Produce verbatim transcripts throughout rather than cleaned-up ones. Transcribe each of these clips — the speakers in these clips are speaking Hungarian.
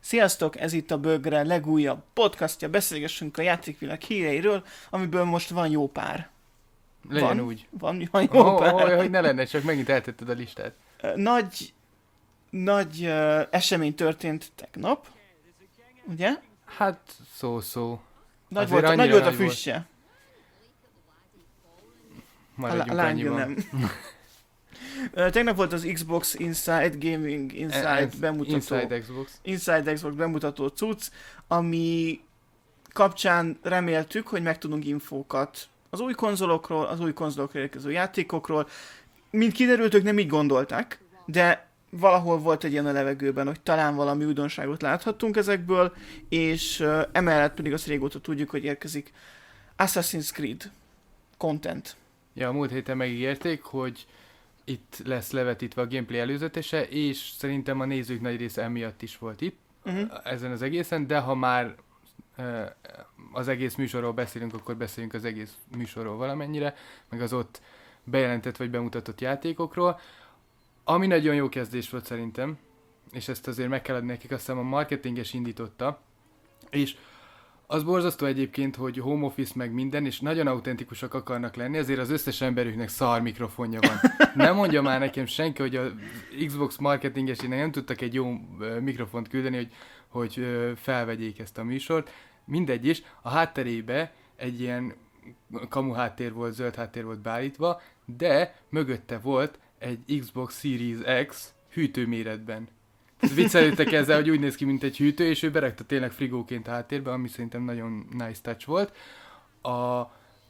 Sziasztok, ez itt a Bögre legújabb podcastja, beszélgessünk a játékvilág híreiről, amiből most van jó pár. Legyen van, úgy. Van, van jó oh, pár. Oh, hogy ne lenne, csak megint eltetted a listát. Nagy, nagy uh, esemény történt tegnap, ugye? Hát, szó-szó. Nagy volt, nagy, nagy volt a füstje. Maradjunk a, a lángja annyiban. nem. Tegnap volt az Xbox Inside Gaming Inside Ez bemutató. Inside Xbox. Inside Xbox bemutató cucc, ami kapcsán reméltük, hogy megtudunk infókat az új konzolokról, az új konzolokról érkező játékokról. Mint kiderült, ők nem így gondolták, de valahol volt egy ilyen a levegőben, hogy talán valami újdonságot láthattunk ezekből, és uh, emellett pedig azt régóta tudjuk, hogy érkezik Assassin's Creed content. Ja, a múlt héten megígérték, hogy itt lesz levetítve a gameplay előzetese, és szerintem a nézők nagy része emiatt is volt itt, uh-huh. ezen az egészen, de ha már uh, az egész műsorról beszélünk, akkor beszélünk az egész műsorról valamennyire, meg az ott bejelentett vagy bemutatott játékokról, ami nagyon jó kezdés volt szerintem, és ezt azért meg kell adni nekik, azt hiszem a marketinges indította, és az borzasztó egyébként, hogy home office meg minden, és nagyon autentikusak akarnak lenni, ezért az összes emberüknek szar mikrofonja van. Nem mondja már nekem senki, hogy a Xbox marketingesének nem tudtak egy jó mikrofont küldeni, hogy, hogy felvegyék ezt a műsort. Mindegy is, a hátterébe egy ilyen kamu háttér volt, zöld háttér volt beállítva, de mögötte volt egy Xbox Series X hűtőméretben. Viccelődtek ezzel, hogy úgy néz ki, mint egy hűtő, és ő berakta tényleg frigóként a háttérbe, ami szerintem nagyon nice touch volt. A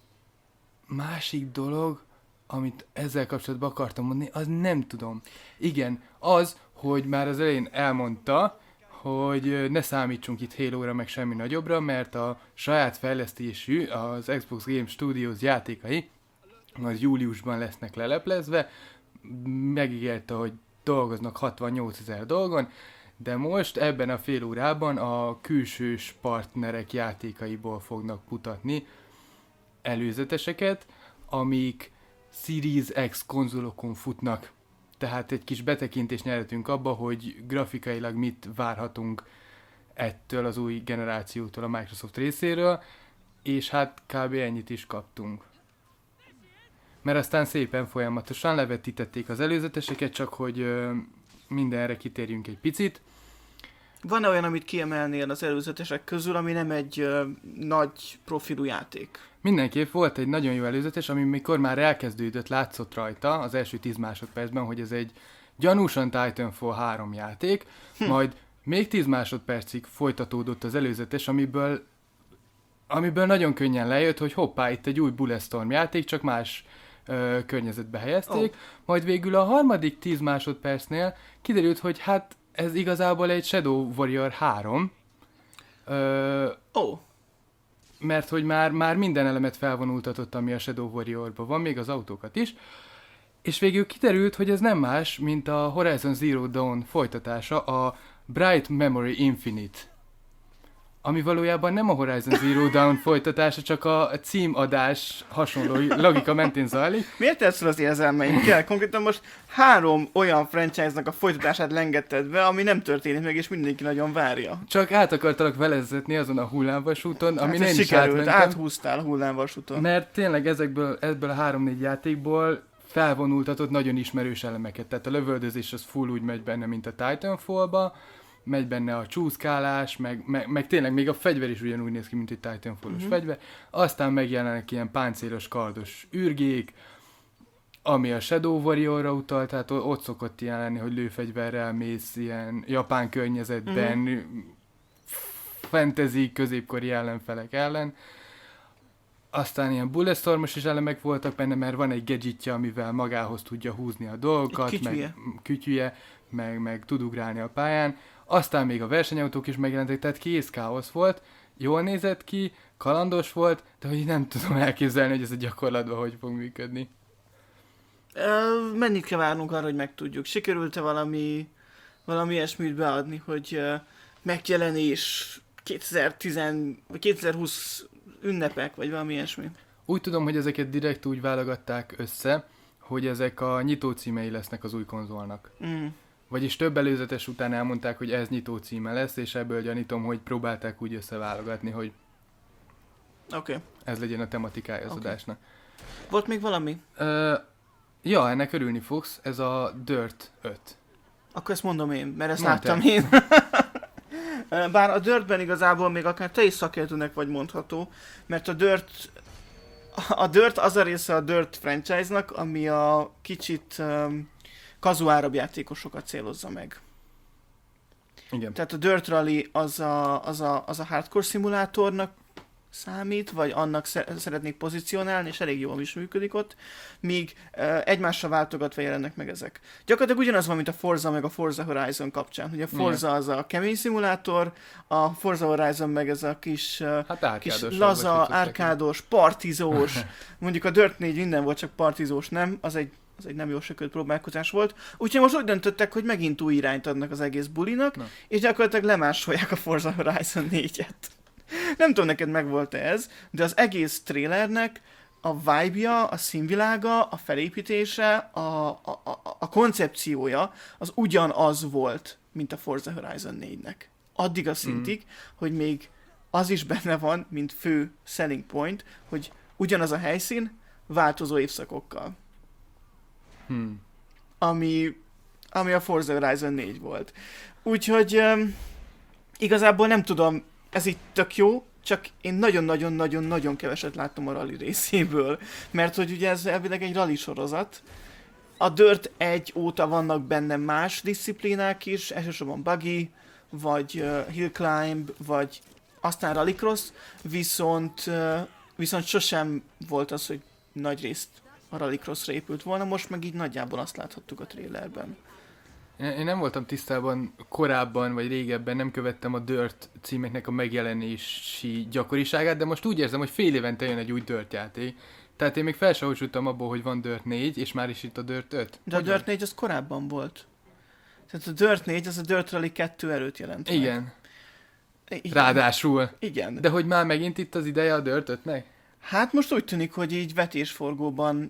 másik dolog, amit ezzel kapcsolatban akartam mondani, az nem tudom. Igen, az, hogy már az elején elmondta, hogy ne számítsunk itt Halo-ra, meg semmi nagyobbra, mert a saját fejlesztésű, az Xbox Game Studios játékai, az júliusban lesznek leleplezve, megígérte, hogy dolgoznak hatvannyolcezer dolgon, de most ebben a fél órában a külsős partnerek játékaiból fognak mutatni előzeteseket, amik Series X konzolokon futnak. Tehát egy kis betekintést nyerhetünk abba, hogy grafikailag mit várhatunk ettől az új generációtól a Microsoft részéről, és hát kb. Ennyit is kaptunk. Mert aztán szépen folyamatosan levetítették az előzeteseket, csak hogy ö, mindenre kitérjünk egy picit. Van-e olyan, amit kiemelnél az előzetesek közül, ami nem egy ö, nagy profilú játék? Mindenképp volt egy nagyon jó előzetes, ami mikor már elkezdődött, látszott rajta az első tíz másodpercben, hogy ez egy gyanúsan Titanfall három játék, hm. majd még tíz másodpercig folytatódott az előzetes, amiből, amiből nagyon könnyen lejött, hogy hoppá, itt egy új Bulletstorm játék, csak más Ö, környezetbe helyezték, oh. majd végül a harmadik tíz másodpercnél kiderült, hogy hát ez igazából egy Shadow Warrior három, ö, oh. mert hogy már, már minden elemet felvonultatott, ami a Shadow Warriorban van, még az autókat is, és végül kiderült, hogy ez nem más, mint a Horizon Zero Dawn folytatása, a Bright Memory Infinite, ami valójában nem a Horizon Zero Dawn folytatása, csak a címadás hasonló logika mentén zajlik. Miért tetszel az érzelmeinkkel? Konkrétan most három olyan franchise-nak a folytatását lengetted be, ami nem történik meg, és mindenki nagyon várja. Csak át akartalak velezetni azon a hullámvasúton, ami nem is sikerült, áthúztál a hullámvasúton. Mert tényleg ezekből, ebből a három-négy játékból felvonultatott nagyon ismerős elemeket. Tehát a lövöldözés az full úgy megy benne, mint a Titanfall-ba, megy benne a csúszkálás, meg, meg, meg tényleg még a fegyver is ugyanúgy néz ki, mint egy Titanfall-os uh-huh. fegyver. Aztán megjelennek ilyen páncélos kardos ürgék, ami a Shadow Warrior-ra utal, tehát ott szokott ilyen lenni, hogy lőfegyverrel mész ilyen japán környezetben, uh-huh. fantasy, középkori ellenfelek ellen. Aztán ilyen Bulletstormos is elemek voltak benne, mert van egy gadgetja, amivel magához tudja húzni a dolgokat, meg kütyüje, meg, meg tud ugrálni a pályán. Aztán még a versenyautók is megjelentek, tehát kész káosz volt, jól nézett ki, kalandos volt, de hogy nem tudom elképzelni, hogy ez a gyakorlatban hogy fog működni. Uh, mennyit kell várnunk arra, hogy megtudjuk? Sikerült-e valami, valami ilyesmit beadni, hogy uh, megjelenés kétezer-tíz, kétezer-húsz ünnepek, vagy valami ilyesmi? Úgy tudom, hogy ezeket direkt úgy válogatták össze, hogy ezek a nyitó címei lesznek az új konzolnak. Mm. Vagyis több előzetes után elmondták, hogy ez nyitó címe lesz, és ebből gyanítom, hogy próbálták úgy összeválogatni, hogy Oké. Okay. ez legyen a tematikája az Okay. adásnak. Volt még valami? Uh, ja, ennek örülni fogsz, ez a Dirt öt. Akkor ezt mondom én, mert ezt Mondd láttam te. én. Bár a Dirtben igazából még akár te is szakértőnek vagy mondható, mert a Dirt, a Dirt az a része a Dirt franchise-nak, ami a kicsit um, kazuárabb játékosokat célozza meg. Igen. Tehát a Dirt Rally az a, az a, az a hardcore szimulátornak számít, vagy annak sze- szeretnék pozícionálni, és elég jól is működik ott, míg uh, egymásra váltogatva jelennek meg ezek. Gyakorlatilag ugyanaz van, mint a Forza meg a Forza Horizon kapcsán. Ugye a Forza az a kemény szimulátor, a Forza Horizon meg ez a kis, uh, Hát kis árkádos, laza, árkádos, partizós, mondjuk a Dirt négy minden volt, csak partizós nem, az egy az egy nem jól sikerült próbálkozás volt. Úgyhogy most úgy döntöttek, hogy megint új irányt adnak az egész bulinak, Na. és gyakorlatilag lemásolják a Forza Horizon négyet. Nem tudom, neked megvolt-e ez, de az egész trailernek a vibe-ja, a színvilága, a felépítése, a, a, a, a koncepciója az ugyanaz volt, mint a Forza Horizon négynek. Addig a szintig, mm. hogy még az is benne van, mint fő selling point, hogy ugyanaz a helyszín változó évszakokkal. Hmm. Ami, ami a Forza Horizon négy volt. Úgyhogy um, igazából nem tudom, ez itt tök jó, csak én nagyon-nagyon-nagyon-nagyon keveset láttam a rally részéből, mert hogy ugye ez elvileg egy rally sorozat. A Dirt egy óta vannak benne más diszciplínák is, elsősorban buggy, vagy uh, hill climb, vagy aztán rallycross, viszont, uh, viszont sosem volt az, hogy nagy részt a rallycrossra épült volna, most meg így nagyjából azt láthattuk a trailerben. Én nem voltam tisztában korábban, vagy régebben, nem követtem a Dirt címeknek a megjelenési gyakoriságát, de most úgy érzem, hogy fél évente jön egy új Dirt játék. Tehát én még fel sem olcsuttam abból, hogy van Dirt négy, és már is itt a Dirt öt. De Hogyan? a Dirt négy az korábban volt. Tehát a Dirt négy az a Dirt Rally kettő előtt jelent meg. Igen. Igen. Ráadásul. Igen. De hogy már megint itt az ideje a Dirt ötnek? Hát most úgy tűnik, hogy így vetésforgóban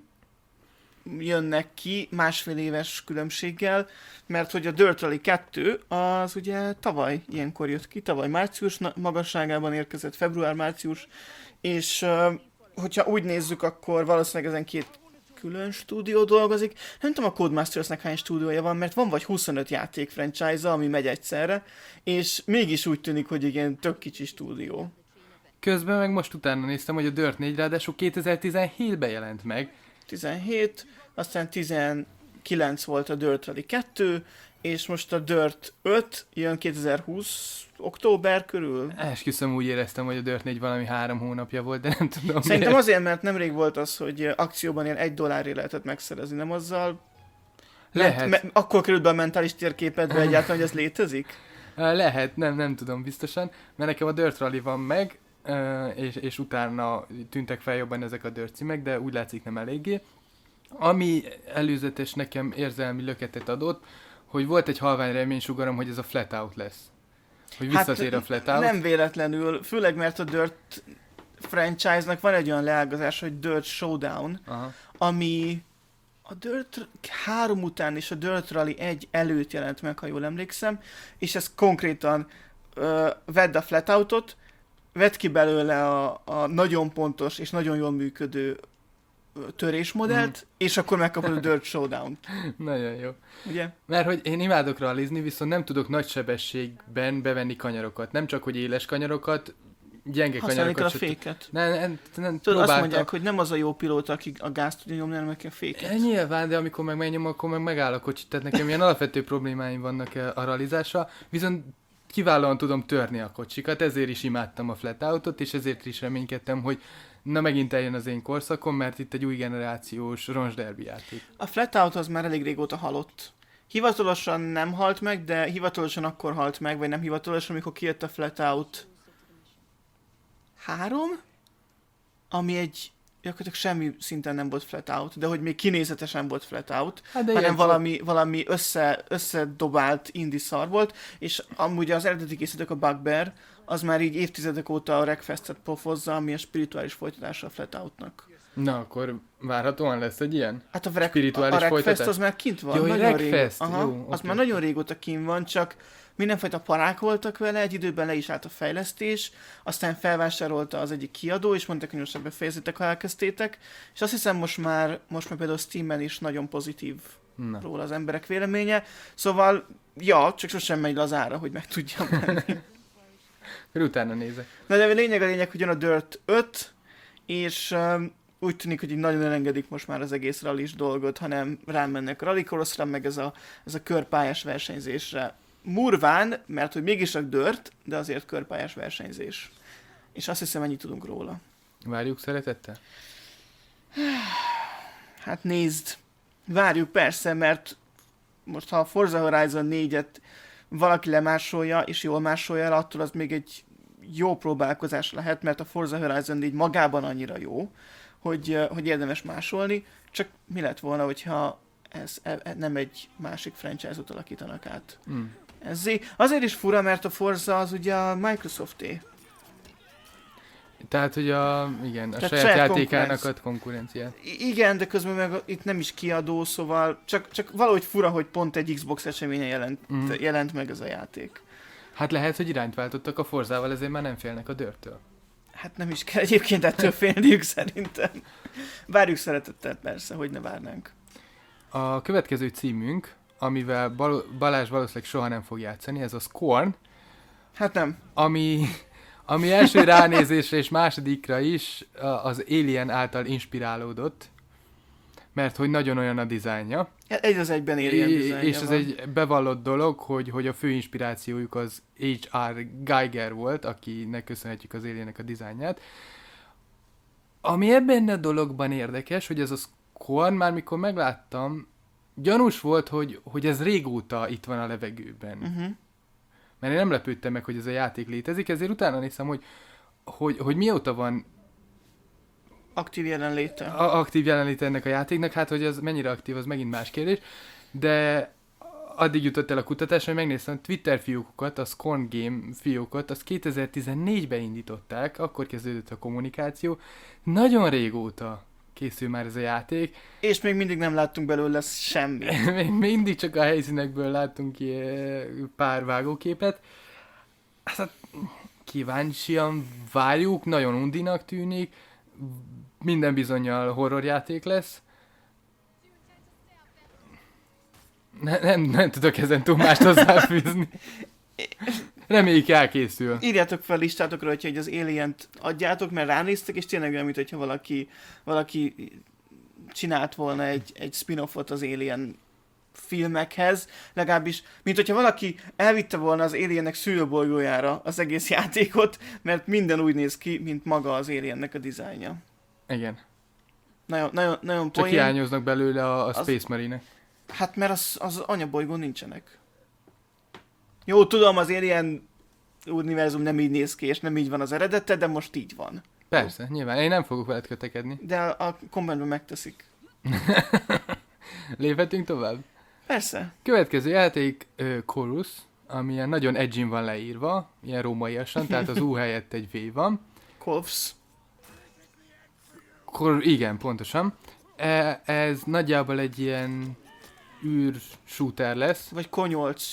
jönnek ki másfél éves különbséggel, mert hogy a Dirt Rally kettő az ugye tavaly ilyenkor jött ki, tavaly március magasságában érkezett, február-március, és uh, hogyha úgy nézzük, akkor valószínűleg ezen két külön stúdió dolgozik. Nem tudom a Codemastersnek hány stúdiója van, mert van vagy huszonöt játék franchise-a, ami megy egyszerre, és mégis úgy tűnik, hogy igen, tök kicsi stúdió. Közben meg most utána néztem, hogy a Dirt négy ráadásul kétezer-tizenhétben jelent meg. tizenhét, aztán tizenkilenc volt a Dirt Rally kettő, és most a Dirt öt jön kétezer-húsz október körül. Esküszöm, úgy éreztem, hogy a Dirt négy valami három hónapja volt, de nem tudom Szerintem miért. azért, mert nemrég volt az, hogy akcióban ilyen egy dollárért lehetett megszerezni, nem azzal? Lehet. Ment, me, akkor került be a mentális térképedbe egyáltalán, hogy ez létezik? Lehet, nem, nem tudom biztosan, mert nekem a Dirt Rally van meg, és, és utána tűntek fel jobban ezek a Dirt címek, de úgy látszik nem eléggé. Ami előzetes nekem érzelmi löketet adott, hogy volt egy halvány reménysugarom, hogy ez a Flat Out lesz. Hogy visszatér hát, a Flat Out. Nem véletlenül, főleg mert a Dirt franchise-nak van egy olyan leágazás, hogy Dirt Showdown, Aha. ami a Dirt három után és a Dirt Rally egy előtt jelent meg, ha jól emlékszem, és ez konkrétan uh, vedd a Flat Outot, vedd ki belőle a, a nagyon pontos és nagyon jól működő törésmodellt, mm. és akkor megkapod a Dirt Showdown-t. Nagyon jó. Ugye? Mert hogy én imádok rallizni, viszont nem tudok nagy sebességben bevenni kanyarokat. Nem csak, hogy éles kanyarokat, gyenge használni kanyarokat. kell a féket. Nem, nem, nem Tudod, azt mondják, hogy nem az a jó pilóta, aki a gázt tudja nyomni, hanem neki a féket. E, nyilván, de amikor meg megnyom, akkor meg megáll a kocsit. Tehát nekem ilyen alapvető problémáim vannak a rallizásra, viszont kiválóan tudom törni a kocsikat, ezért is imádtam a Flat Outot, és ezért is reménykedtem, hogy na megint eljön az én korszakom, mert itt egy új generációs roncsderbi játék. A Flat Out az már elég régóta halott. Hivatalosan nem halt meg, de hivatalosan akkor halt meg, vagy nem hivatalosan, amikor kijött a Flat Out három, ami egy gyakorlatilag semmi szinten nem volt Flat Out, de hogy még kinézetesen volt Flat Out, hát hanem valami, valami össze, összedobált indie szar volt, és amúgy az eredeti készítők, a Bugbear, az már így évtizedek óta a Wreckfestet pofozza, ami a spirituális folytatása a Flat Outnak. Na, akkor várhatóan lesz egy ilyen? Hát a, vrek, spirituális a Wreckfest folytatás? az már kint van. Jó, nagyon Wreckfest, régó... Aha, jó, az oké. már nagyon régóta kint van, csak mindenfajta parák voltak vele, egy időben le is állt a fejlesztés, aztán felvásárolta az egyik kiadó, és mondták, hogy most befejezitek, ha elkezdtétek, és azt hiszem most már, most már például Steamen is nagyon pozitív Na. róla az emberek véleménye, szóval ja, csak sosem megy lazára, hogy meg tudjam menni. Akkor utána nézek. Na de a lényeg a lényeg, hogy jön a Dirt öt, és um, úgy tűnik, hogy így nagyon elengedik most már az egész rallis dolgot, hanem rámennek a rallycrossra, meg ez a, ez a körpályás versenyzésre. Murván, mert hogy mégis a Dirt, de azért körpályás versenyzés. És azt hiszem, ennyit tudunk róla. Várjuk szeretettel? Hát nézd, várjuk persze, mert most ha a Forza Horizon négyet valaki lemásolja, és jól másolja el, attól az még egy jó próbálkozás lehet, mert a Forza Horizon négy magában annyira jó, hogy, hogy érdemes másolni, csak mi lett volna, hogyha ez e, nem egy másik franchise-ot alakítanak át. Mm. Ezzé. Azért is fura, mert a Forza az ugye a Microsofté. Tehát, hogy a, igen, a Tehát saját, saját játékának konkurenc. ad konkurenciát. I- igen, de közben meg itt nem is kiadó, szóval csak, csak valahogy fura, hogy pont egy Xbox eseményen jelent, Mm. jelent meg ez a játék. Hát lehet, hogy irányt váltottak a Forzával, ezért már nem félnek a Dirttől. Hát nem is kell egyébként ettől félniük szerintem. Várjuk szeretettel persze, hogy ne várnánk. A következő címünk, amivel Bal- Balázs valószínűleg soha nem fog játszani, ez a Scorn, Hát nem. ami, ami első ránézésre és másodikra is a- az Alien által inspirálódott, mert hogy nagyon olyan a dizájnja. Egy az egyben Alien É- dizájnja és ez van. egy bevallott dolog, hogy, hogy a fő inspirációjuk az há er. Geiger volt, akinek köszönhetjük az Aliennek a dizájnját. Ami ebben a dologban érdekes, hogy ez a Scorn, már mikor megláttam, gyanús volt, hogy, hogy ez régóta itt van a levegőben. Uh-huh. Mert én nem lepődtem meg, hogy ez a játék létezik, ezért utána néztem, hogy, hogy, hogy mióta van Aktív jelenléte. a- aktív jelenlét ennek a játéknak, hát hogy az mennyire aktív, az megint más kérdés, de addig jutott el a kutatás, hogy megnéztem a Twitter fiókokat, a Scorn Game fiókot, azt kétezer-tizennégyben indították, akkor kezdődött a kommunikáció. Nagyon régóta készül már ez a játék. És még mindig nem láttunk belőle semmi. Még mindig csak a helyszínekből láttunk ki eh, pár vágóképet. Hát kíváncsian várjuk, nagyon undinak tűnik, minden bizonnyal horrorjáték lesz. Ne, nem, nem tudok ezen túl mást hozzáfűzni. Reméljük elkészül. Írjátok fel listátokra, hogyha hogy az Alien-t adjátok, mert ránéztek, és tényleg olyan, mint hogyha valaki, valaki csinált volna egy, egy spin-offot az Alien filmekhez, legalábbis, mint hogyha valaki elvitte volna az Aliennek szülőbolygójára az egész játékot, mert minden úgy néz ki, mint maga az Aliennek a dizájnja. Igen. Nagyon, nagyon, nagyon Csak poén. hiányoznak belőle a, a Az- Space Marine-ek. Hát mert az, az anyabolygón nincsenek. Jó, tudom, az Alien univerzum nem így néz ki, és nem így van az eredete, de most így van. Persze, nyilván. Én nem fogok veled kötekedni. De a, a kommentben megteszik. Léphetünk tovább. Persze. Következő játék uh, Chorus, ami ilyen nagyon edgyin van leírva, ilyen rómaiasan, tehát az U helyett egy V van. Kolfs. Kor, igen, pontosan. E, ez nagyjából egy ilyen űr shooter lesz. Vagy konyolc.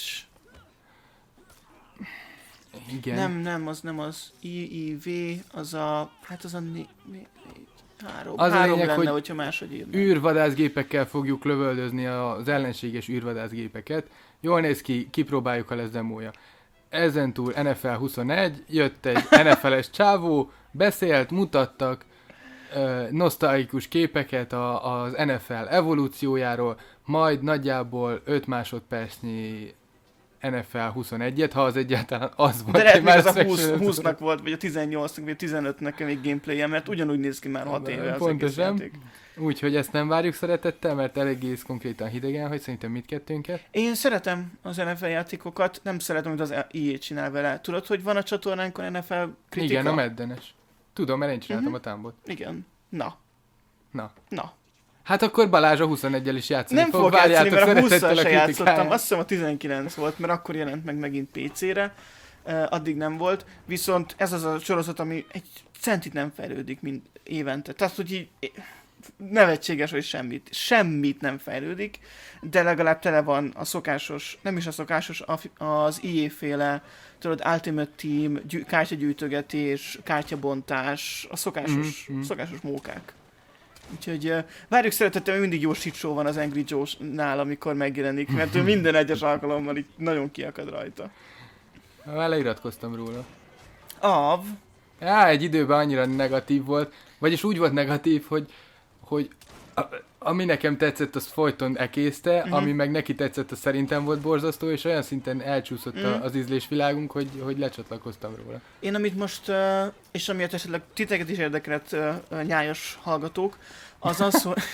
Igen. Nem, nem, az nem az. I I V, az a... Hát az a né, né, né, három. Az a három lényeg, lenne, hogy hogyha máshogy írnám. űrvadászgépekkel fogjuk lövöldözni az ellenséges űrvadászgépeket. Jól néz ki, kipróbáljuk, ha lesz demója. Ezentúl N F L huszonegy, jött egy N F L-es csávó, beszélt, mutattak uh, nosztalgikus képeket a, az N F L evolúciójáról, majd nagyjából öt másodpercnyi N F L huszonegyet, ha az egyáltalán az volt. De lehet, Én még már az a ezt húsz, meg sem húsznak volt, vagy a tizennyolcnak, vagy a tizenötnek még gameplay-je, mert ugyanúgy néz ki már hat éve az Pontosan. egész játék. Úgyhogy ezt nem várjuk szeretettel, mert eléggé konkrétan hidegen, hogy szerintem mindkettőnket. Én szeretem az N F L játékokat, nem szeretem, hogy az I A csinál vele. Tudod, hogy van a csatornánkon N F L kritika? Igen, a meddenes. Tudom, mert én csináltam Mhm. a támbot. Igen. Na. Na. Na. Hát akkor Balázs a huszonegyel is játszani Nem fog. fog játszani, Várjátok mert a szeretettel hússzal se játszottam. kritikáját. Azt hiszem a tizenkilenc volt, mert akkor jelent meg megint pé cére. addig nem volt, viszont ez az a sorozat, ami egy centit nem fejlődik mint évente. Tehát, hogy így nevetséges, hogy semmit. Semmit nem fejlődik, de legalább tele van a szokásos, nem is a szokásos, az í á-féle, tudod, Ultimate Team, gyű, kártyagyűjtögetés, kártyabontás, a szokásos, mm-hmm. szokásos mókák. Úgyhogy uh, várjuk szeretettel, mindig jó shit show van az Angry Joe-nál, amikor megjelenik, mert ő minden egyes alkalommal így nagyon kiakad rajta. Már leiratkoztam róla. Av. Á, egy időben annyira negatív volt, vagyis úgy volt negatív, hogy, hogy a, ami nekem tetszett, az folyton ekészte, uh-huh. ami meg neki tetszett, az szerintem volt borzasztó, és olyan szinten elcsúszott uh-huh. az ízlésvilágunk, hogy, hogy lecsatlakoztam róla. Én amit most, uh, és amiatt esetleg titeket is érdekelt uh, nyájas hallgatók, az az, hogy,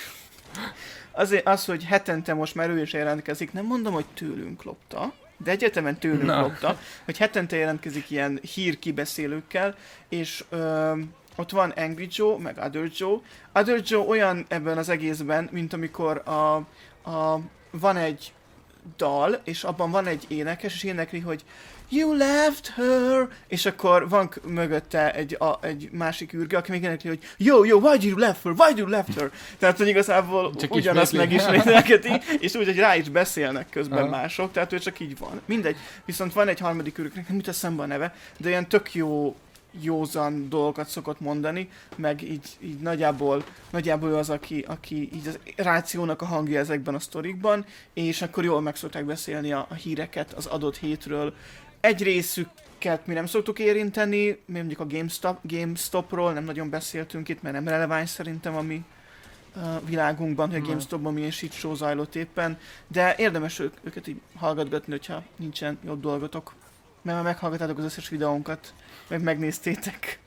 azért az, hogy hetente most már ő is jelentkezik, nem mondom, hogy tőlünk lopta, de egyetemen tőlünk Na. lopta, hogy hetente jelentkezik ilyen hírkibeszélőkkel, és ö, ott van Angry Joe, meg Other Joe. Other Joe olyan ebben az egészben, mint amikor a, a, van egy dal, és abban van egy énekes, és énekli, hogy You left her, és akkor van k- mögötte egy, a, egy másik űrge, aki még énekli, hogy Yo, yo, why did you left her? Why did you left her? Tehát, hogy igazából csak ugyanazt megismételgeti, és úgy, hogy rá is beszélnek közben uh-huh. mások, tehát ő csak így van. Mindegy. Viszont van egy harmadik űrgnek, nem jut eszembe a neve, de ilyen tök jó józan dolgokat szokott mondani, meg így, így nagyjából, nagyjából ő az, aki, aki így az rációnak a hangja ezekben a sztorikban, és akkor jól meg szokták beszélni a, a híreket az adott hétről. Egy részüket mi nem szoktuk érinteni, mi mondjuk a GameStop, GameStopról nem nagyon beszéltünk itt, mert nem releváns szerintem a mi uh, világunkban, hogy a GameStopban milyen shit show zajlott éppen, de érdemes ő, őket így hallgatgatni, hogyha nincsen jobb dolgotok. Mert már meghallgatátok az összes videónkat, meg megnéztétek.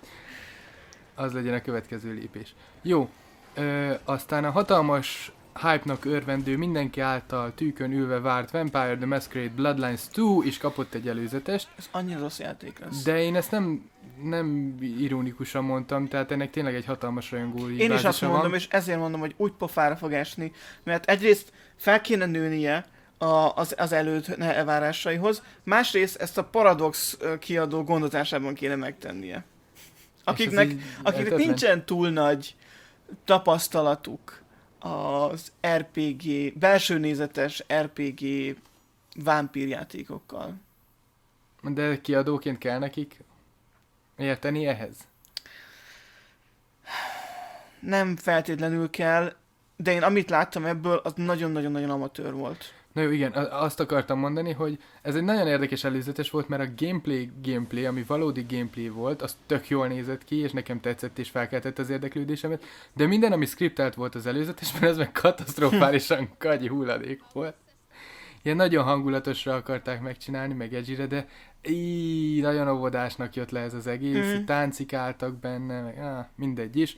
Az legyen a következő lépés. Jó, ö, aztán a hatalmas hype-nak örvendő, mindenki által tűkön ülve várt Vampire the Masquerade Bloodlines kettő is kapott egy előzetest. Ez annyira rossz játék lesz. De én ezt nem, nem ironikusan mondtam, tehát ennek tényleg egy hatalmas rajongói Én is azt mondom, van. és ezért mondom, hogy úgy pofára fog esni, mert egyrészt fel kéne nőnie A, az, az előtt elvárásaihoz. Másrészt ezt a Paradox kiadó gondozásában kéne megtennie. Akiknek, akiknek nincsen túl nagy tapasztalatuk az er pé gé, belső nézetes er pé gé vámpírjátékokkal. De kiadóként kell nekik érteni ehhez? Nem feltétlenül kell, de én amit láttam ebből, az nagyon-nagyon-nagyon amatőr volt. Na jó, igen, azt akartam mondani, hogy ez egy nagyon érdekes előzetes volt, mert a gameplay, gameplay, ami valódi gameplay volt, az tök jól nézett ki, és nekem tetszett, és felkeltett az érdeklődésemet, de minden, ami scriptelt volt az előzetesben, ez meg katasztrofálisan kagyi hulladék volt. Ilyen nagyon hangulatosra akarták megcsinálni, meg edgy-re, de íj, nagyon óvodásnak jött le ez az egész, mm. táncikáltak benne, meg áh, mindegy is.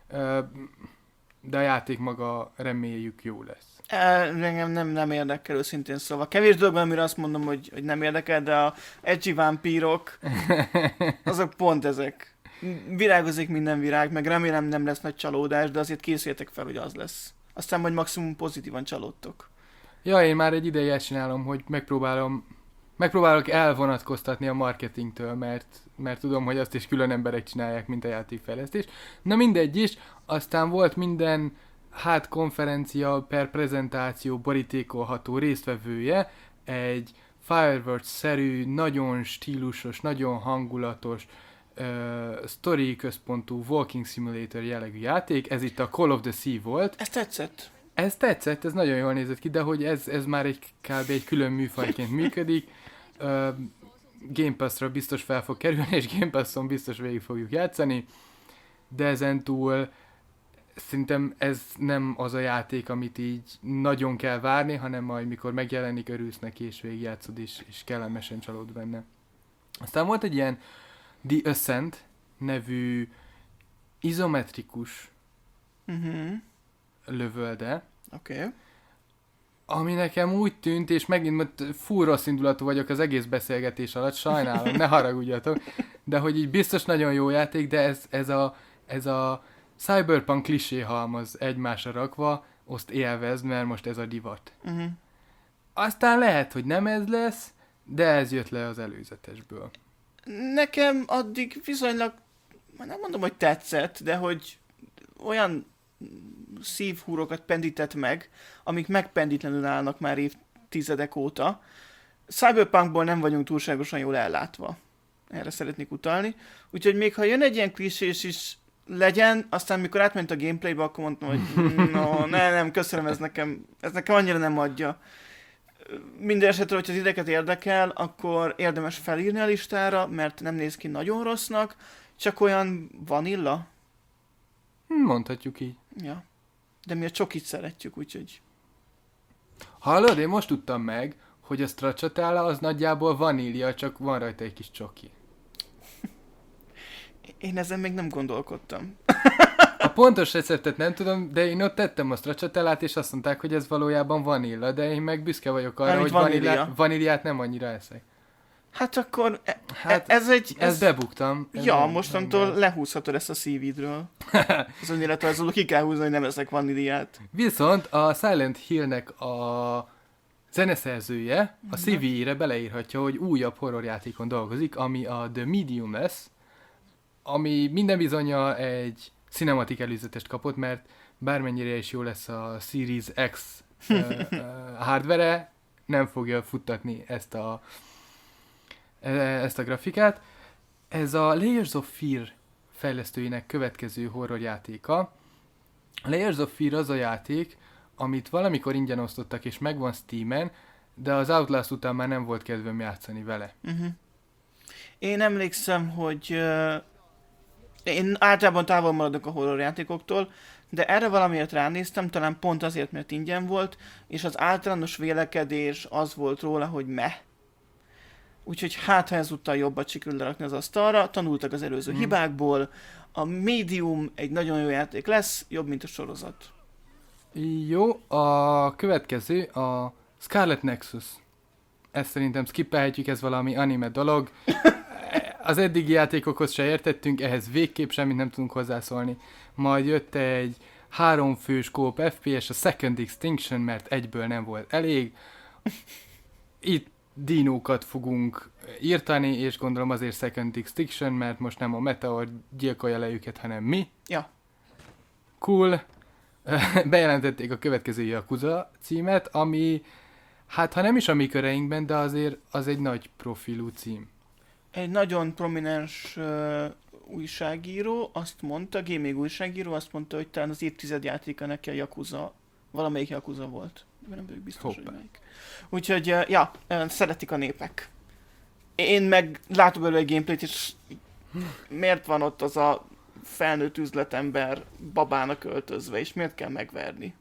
De a játék maga reméljük jó lesz. Engem nem, nem érdekel őszintén szóval. Kevés dolog, amire azt mondom, hogy, hogy nem érdekel, de a edgy vámpírok, azok pont ezek. Virágozik minden virág, meg remélem nem lesz nagy csalódás, de azért készüljetek fel, hogy az lesz. Aztán majd maximum pozitívan csalódtok. Ja, én már egy ideje csinálom, hogy megpróbálom, megpróbálok elvonatkoztatni a marketingtől, mert, mert tudom, hogy azt is külön emberek csinálják, mint a játékfejlesztés. Na mindegy is, aztán volt minden hát konferencia per prezentáció borítékolható résztvevője, egy Fireworks-szerű, nagyon stílusos, nagyon hangulatos, uh, story központú Walking Simulator jellegű játék, ez itt a Call of the Sea volt. Ez tetszett. Ez tetszett, ez nagyon jól nézett ki, de hogy ez, ez már egy kb. Egy külön műfajként működik. Uh, Game Pass-ra biztos fel fog kerülni, és Game Pass-on biztos végig fogjuk játszani, de ezen túl szerintem ez nem az a játék, amit így nagyon kell várni, hanem majd mikor megjelenik, örülsz neki, és végigjátszod is, és kellemesen csalód benne. Aztán volt egy ilyen The Ascent nevű izometrikus uh-huh. lövölde, okay. ami nekem úgy tűnt, és megint full rossz indulatú vagyok az egész beszélgetés alatt, sajnálom, ne haragudjatok, de hogy így biztos nagyon jó játék, de ez, ez a, ez a cyberpunk klisé halmaz egymásra rakva, azt élvezd, mert most ez a divat. Uh-huh. Aztán lehet, hogy nem ez lesz, de ez jött le az előzetesből. Nekem addig viszonylag, már nem mondom, hogy tetszett, de hogy olyan szívhúrokat pendített meg, amik megpendítlenül állnak már évtizedek óta. Cyberpunkból nem vagyunk túlságosan jól ellátva. Erre szeretnék utalni. Úgyhogy még ha jön egy ilyen klisés is legyen, aztán mikor átment a gameplaybe, akkor mondtam, hogy no, ne, nem, köszönöm, ez nekem, ez nekem annyira nem adja. Minden esetre, hogyha az ideket érdekel, akkor érdemes felírni a listára, mert nem néz ki nagyon rossznak, csak olyan vanilla. Mondhatjuk így. Ja. De mi a csokit szeretjük, úgyhogy... Hallod, én most tudtam meg, hogy a stracciatella az nagyjából vanília, csak van rajta egy kis csoki. Én ezen még nem gondolkodtam. A pontos receptet nem tudom, de én ott tettem a stracciatellát, és azt mondták, hogy ez valójában vanilla, de én meg büszke vagyok arra, Mármint hogy vanília. vanília, vaníliát nem annyira eszek. Hát akkor e- Hát, ez egy... Ez, ez bebuktam. Ez Ja, nem- mostantól nem lehúzhatod ezt a szívidről. Az önéletrajzoló ki kell húzni, hogy nem eszek vaníliát. Viszont a Silent Hill-nek a zeneszerzője a cé vé-re beleírhatja, hogy újabb horrorjátékon dolgozik, ami a The Medium lesz, ami minden bizonnyal egy cinematic előzetest kapott, mert bármennyire is jó lesz a Series X uh, uh, hardware, nem fogja futtatni ezt a, ezt a grafikát. Ez a Layers of Fear fejlesztőinek következő horrorjátéka. A Layers of Fear az a játék, amit valamikor ingyen osztottak, és megvan Steamen, de az Outlast után már nem volt kedvem játszani vele. Uh-huh. Én emlékszem, hogy uh, én általában távol maradok a horror játékoktól, de erre valamiért ránéztem, talán pont azért, mert ingyen volt, és az általános vélekedés az volt róla, hogy meh. Úgyhogy hát, ha ezúttal jobbat sikerül lerakni az asztalra, tanultak az előző hmm. hibákból, a Medium egy nagyon jó játék lesz, jobb, mint a sorozat. Jó, a következő a Scarlet Nexus. Ezt szerintem skippelhetjük, ez valami anime dolog. Az eddigi játékokhoz se értettünk, ehhez végképp semmit nem tudunk hozzászólni. Majd jött egy háromfős co-op ef pé es, a Second Extinction, mert egyből nem volt elég. Itt dinókat fogunk írtani, és gondolom azért Second Extinction, mert most nem a Meteor gyilkolja le őket, hanem mi. Ja. Cool. Bejelentették a következő Yakuza címet, ami, hát ha nem is a mi köreinkben, de azért az egy nagy profilú cím. Egy nagyon prominens uh, újságíró azt mondta, gaming újságíró azt mondta, hogy talán az évtized játéka neki a Yakuza, valamelyik Yakuza volt. De nem vagyok biztos, Hoppá. hogy melyik. Úgyhogy, uh, ja, uh, szeretik a népek. Én meg látok belőle egy gameplayt, és miért van ott az a felnőtt üzletember babának öltözve, és miért kell megverni?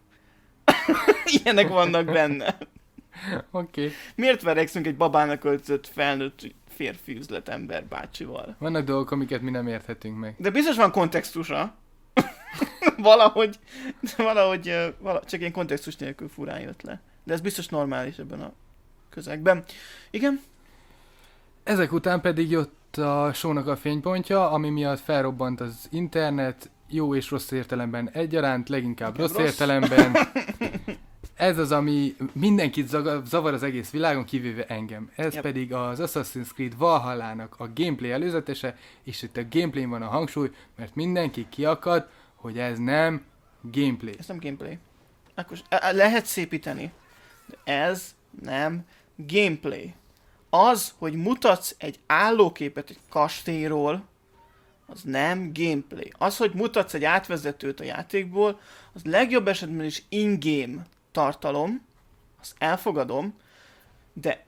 Ilyenek vannak benne. Oké. Okay. Miért verekszünk egy babának öltözött felnőtt férfi üzletember bácsival? Vannak dolgok, amiket mi nem érthetünk meg. De biztos van kontextusa. valahogy, valahogy, valahogy, csak ilyen kontextus nélkül furán jött le. De ez biztos normális ebben a közegben. Igen? Ezek után pedig jött a show-nak a fénypontja, ami miatt felrobbant az internet, jó és rossz értelemben egyaránt, leginkább rossz, rossz értelemben. Ez az, ami mindenkit zavar az egész világon, kivéve engem. Ez yep. pedig az Assassin's Creed Valhallának a gameplay előzetese, és itt a gameplay van a hangsúly, mert mindenki kiakad, hogy ez nem gameplay. Ez nem gameplay. Akkor lehet szépíteni, de ez nem gameplay. Az, hogy mutatsz egy állóképet egy kastélyról, az nem gameplay. Az, hogy mutatsz egy átvezetőt a játékból, az legjobb esetben is in-game tartalom, azt elfogadom, de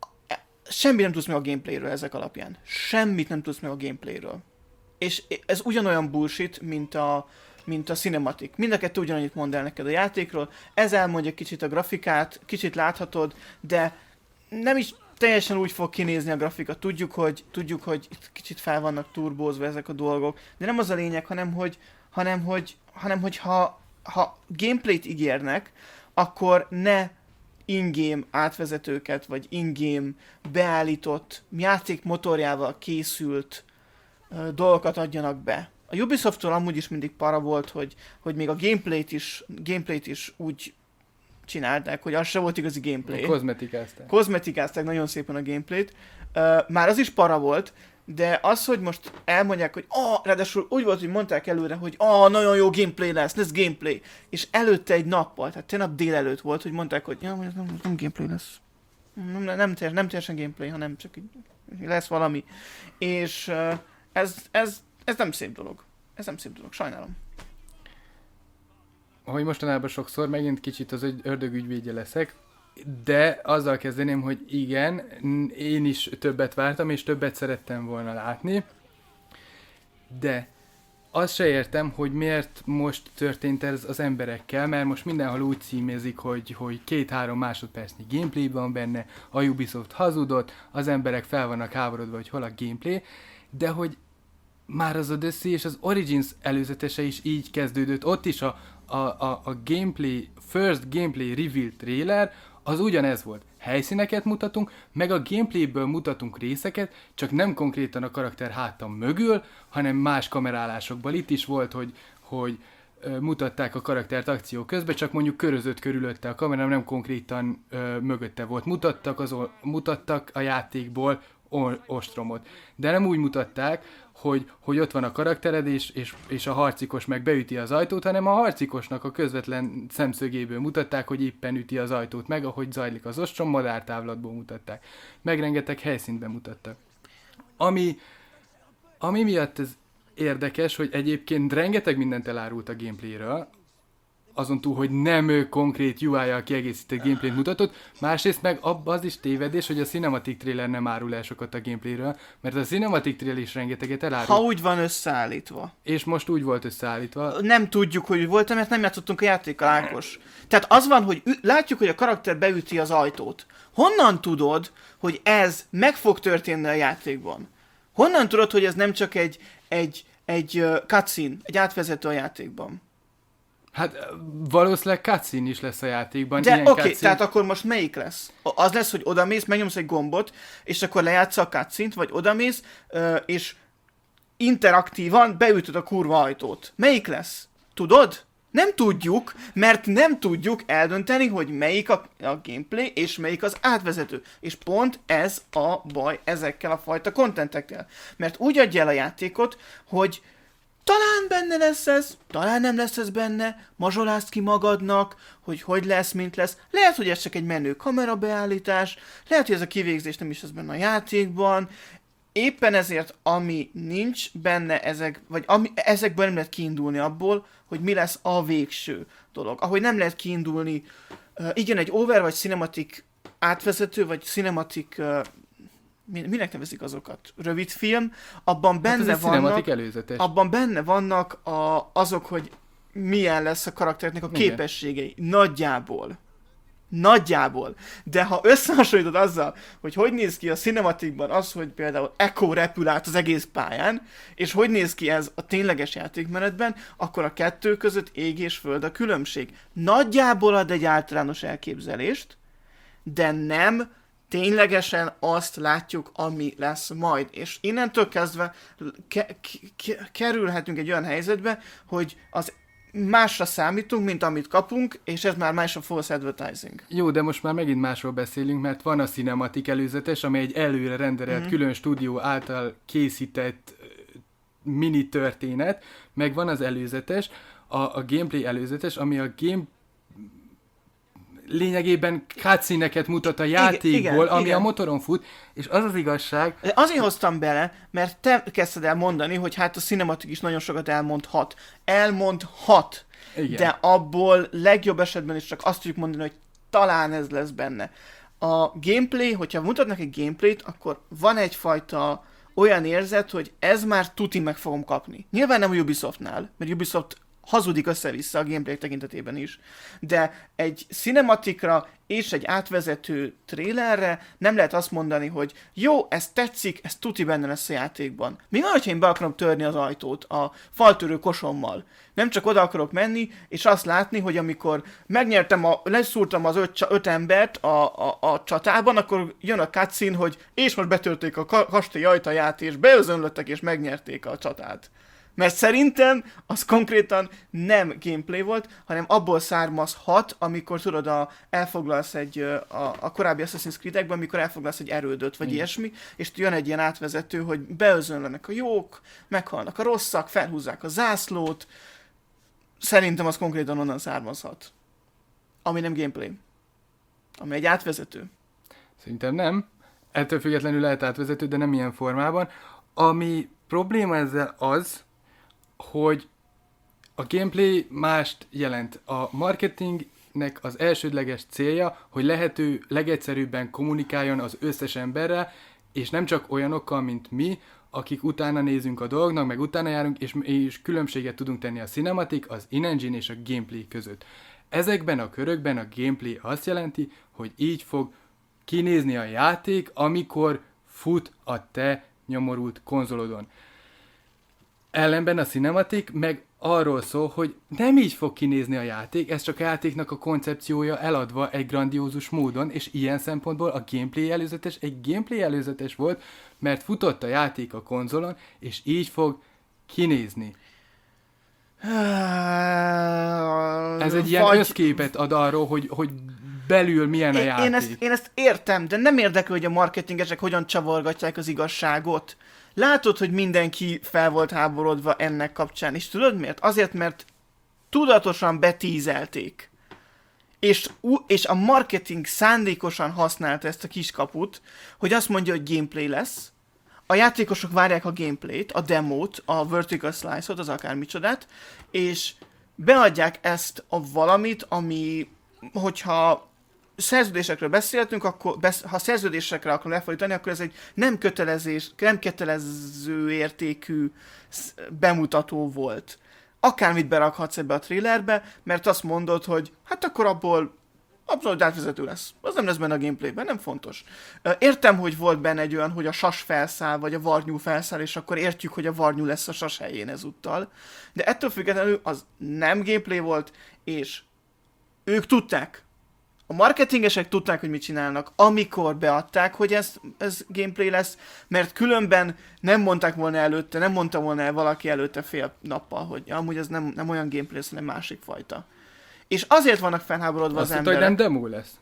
semmi nem tudsz meg a gameplayről ezek alapján. Semmit nem tudsz meg a gameplayről. És ez ugyanolyan bullshit, mint a, mint a cinematic. Mind a kettő ugyanannyit mond el neked a játékról, ez elmondja kicsit a grafikát, kicsit láthatod, de nem is teljesen úgy fog kinézni a grafika. Tudjuk, hogy, tudjuk, hogy kicsit fel vannak turbózva ezek a dolgok, de nem az a lényeg, hanem hogy, hanem, hogy, hanem, hogy ha, ha gameplayt ígérnek, akkor ne in-game átvezetőket, vagy in-game beállított, játék motorjával készült uh, dolgokat adjanak be. A Ubisofttól amúgy is mindig para volt, hogy, hogy még a gameplayt is, gameplayt is úgy csinálták, hogy az se volt igazi gameplay. Kozmetikázták. Kozmetikázták nagyon szépen a gameplayt. Uh, már az is para volt, de az, hogy most elmondják, hogy ah, ráadásul úgy volt, hogy mondták előre, hogy ah, nagyon jó gameplay lesz, lesz gameplay. És előtte egy nappal, tehát tegnap délelőtt volt, hogy mondták, hogy ja, nem, nem gameplay lesz. Nem, nem, nem, tér, nem teljesen gameplay, hanem csak így lesz valami. És uh, ez, ez, ez nem szép dolog. Ez nem szép dolog, sajnálom. Hogy mostanában sokszor megint kicsit az ördög ügyvédje leszek, de azzal kezdeném, hogy igen, én is többet vártam, és többet szerettem volna látni, de azt se értem, hogy miért most történt ez az emberekkel, mert most mindenhol úgy címézik, hogy, hogy két-három másodpercnyi gameplay van benne, a Ubisoft hazudott, az emberek fel vannak háborodva, hogy hol a gameplay, de hogy már az Odyssey és az Origins előzetese is így kezdődött, ott is a, a, a, a gameplay, first gameplay reveal trailer, az ugyanez volt. Helyszíneket mutatunk, meg a gameplayből mutatunk részeket, csak nem konkrétan a karakter hátam mögül, hanem más kamerálásokból. Itt is volt, hogy, hogy ö, mutatták a karaktert akció közben, csak mondjuk körözött körülötte a kamera, nem konkrétan ö, mögötte volt. Mutattak, az, mutattak a játékból ostromot. De nem úgy mutatták, hogy, hogy ott van a karaktered, és, és, és a harcikos meg beüti az ajtót, hanem a harcikosnak a közvetlen szemszögéből mutatták, hogy éppen üti az ajtót meg, ahogy zajlik az ostrom, madártávlatból mutatták. Meg rengeteg helyszínt bemutattak. Ami, ami miatt ez érdekes, hogy egyébként rengeteg mindent elárult a gameplayről, azon túl, hogy nem ő konkrét u i-jal kiegészített gameplayt mutatott, másrészt meg az is tévedés, hogy a cinematic trailer nem árul el sokat a gameplayről, mert a cinematic trailer is rengeteget elárul. Ha úgy van összeállítva. És most úgy volt összeállítva. Nem tudjuk, hogy volt, mert nem játszottunk a játékkal, Ákos. Tehát az van, hogy ü- látjuk, hogy a karakter beüti az ajtót. Honnan tudod, hogy ez meg fog történni a játékban? Honnan tudod, hogy ez nem csak egy, egy, egy uh, cutscene, egy átvezető a játékban? Hát valószínűleg cutscene is lesz a játékban. De oké, okay, cutscene... tehát akkor most melyik lesz? Az lesz, hogy odamész, megnyomsz egy gombot, és akkor lejátsz a cutscene-t, vagy odamész, és interaktívan beütöd a kurva ajtót. Melyik lesz? Tudod? Nem tudjuk, mert nem tudjuk eldönteni, hogy melyik a, a gameplay, és melyik az átvezető. És pont ez a baj ezekkel a fajta kontentekkel. Mert úgy adja el a játékot, hogy talán benne lesz ez, talán nem lesz ez benne, mazsolázd ki magadnak, hogy hogy lesz, mint lesz. Lehet, hogy ez csak egy menő kamerabeállítás, lehet, hogy ez a kivégzés nem is az benne a játékban. Éppen ezért, ami nincs benne ezek, vagy ami, ezekből nem lehet kiindulni abból, hogy mi lesz a végső dolog. Ahogy nem lehet kiindulni, uh, igen, egy over vagy cinematic átvezető, vagy cinematic... Uh, minek nevezik azokat? Rövid film, abban benne hát vannak, előzetes. abban benne vannak a, azok, hogy milyen lesz a karakternek a igen. képességei. Nagyjából. Nagyjából. De ha összehasonlítod azzal, hogy hogy néz ki a cinematicban az, hogy például Echo repül át az egész pályán, és hogy néz ki ez a tényleges játékmenetben, akkor a kettő között ég és föld a különbség. Nagyjából ad egy általános elképzelést, de nem ténylegesen azt látjuk, ami lesz majd. És innentől kezdve ke- ke- kerülhetünk egy olyan helyzetbe, hogy az másra számítunk, mint amit kapunk, és ez már más a false advertising. Jó, de most már megint másról beszélünk, mert van a cinematic előzetes, ami egy előre renderelt, mm-hmm. külön stúdió által készített mini történet, meg van az előzetes, a, a gameplay előzetes, ami a game lényegében cutscene-eket mutat a játékból, igen, igen, ami igen. a motoron fut, és az az igazság... De azért hoztam bele, mert te kezdted el mondani, hogy hát a cinematic is nagyon sokat elmondhat. Elmondhat, igen. De abból legjobb esetben is csak azt tudjuk mondani, hogy talán ez lesz benne. A gameplay, hogyha mutatnak egy gameplayt, akkor van egyfajta olyan érzet, hogy ez már tuti meg fogom kapni. Nyilván nem a Ubisoftnál, mert Ubisoft hazudik össze-vissza a gameplay tekintetében is. De egy cinematicra és egy átvezető trailerre nem lehet azt mondani, hogy jó, ez tetszik, ez tuti benne lesz a játékban. Mi van, hogyha én be akarom törni az ajtót a faltörő kosommal? Nem csak oda akarok menni, és azt látni, hogy amikor megnyertem, a, leszúrtam az öt, öt embert a, a, a csatában, akkor jön a cutscene, hogy és most betörték a kastély ajtaját, és beözönlöttek, és megnyerték a csatát. Mert szerintem az konkrétan nem gameplay volt, hanem abból származhat, amikor tudod, a, elfoglalsz egy, a, a korábbi Assassin's Creed-ekben, amikor elfoglalsz egy erődöt, vagy mm. ilyesmi, és jön egy ilyen átvezető, hogy beözönlenek a jók, meghalnak a rosszak, felhúzzák a zászlót. Szerintem az konkrétan onnan származhat. Ami nem gameplay. Ami egy átvezető. Szerintem nem. Ettől függetlenül lehet átvezető, de nem ilyen formában. Ami probléma ezzel az, hogy a gameplay mást jelent. A marketingnek az elsődleges célja, hogy lehető legegyszerűbben kommunikáljon az összes emberrel, és nem csak olyanokkal, mint mi, akik utána nézünk a dolgnak, meg utána járunk, és, és különbséget tudunk tenni a cinematic, az in-engine és a gameplay között. Ezekben a körökben a gameplay azt jelenti, hogy így fog kinézni a játék, amikor fut a te nyomorult konzolodon. Ellenben a cinematic meg arról szól, hogy nem így fog kinézni a játék, ez csak a játéknak a koncepciója eladva egy grandiózus módon, és ilyen szempontból a gameplay előzetes egy gameplay előzetes volt, mert futott a játék a konzolon, és így fog kinézni. Ez egy ilyen Vagy... összképet ad arról, hogy, hogy belül milyen a én, játék. Én ezt, én ezt értem, de nem érdekel, hogy a marketingesek hogyan csavargatják az igazságot. Látod, hogy mindenki fel volt háborodva ennek kapcsán, és tudod miért? Azért, mert tudatosan betízelték. És, és a marketing szándékosan használta ezt a kiskaput, hogy azt mondja, hogy gameplay lesz. A játékosok várják a gameplayt, a demót, a vertical slice-ot, az akármicsodát, és beadják ezt a valamit, ami, hogyha szerződésekről beszéltünk, akkor besz, ha szerződésekre akarom lefordítani, akkor ez egy nem kötelezés, nem kötelező értékű bemutató volt. Akármit berakhatsz ebbe a trailerbe, mert azt mondod, hogy hát akkor abból abszolút átvezető lesz. Az nem lesz benne a gameplayben, nem fontos. Értem, hogy volt benne egy olyan, hogy a sas felszáll, vagy a varnyú felszáll, és akkor értjük, hogy a varnyú lesz a sas helyén ezúttal. De ettől függetlenül az nem gameplay volt, és ők tudták. A marketingesek tudták, hogy mit csinálnak, amikor beadták, hogy ez, ez gameplay lesz, mert különben nem mondták volna előtte, nem mondta volna el valaki előtte fél nappal, hogy amúgy ez nem, nem olyan gameplay lesz, hanem másik fajta. És azért vannak felháborodva azt az mondta, emberek. Hogy nem demo lesz.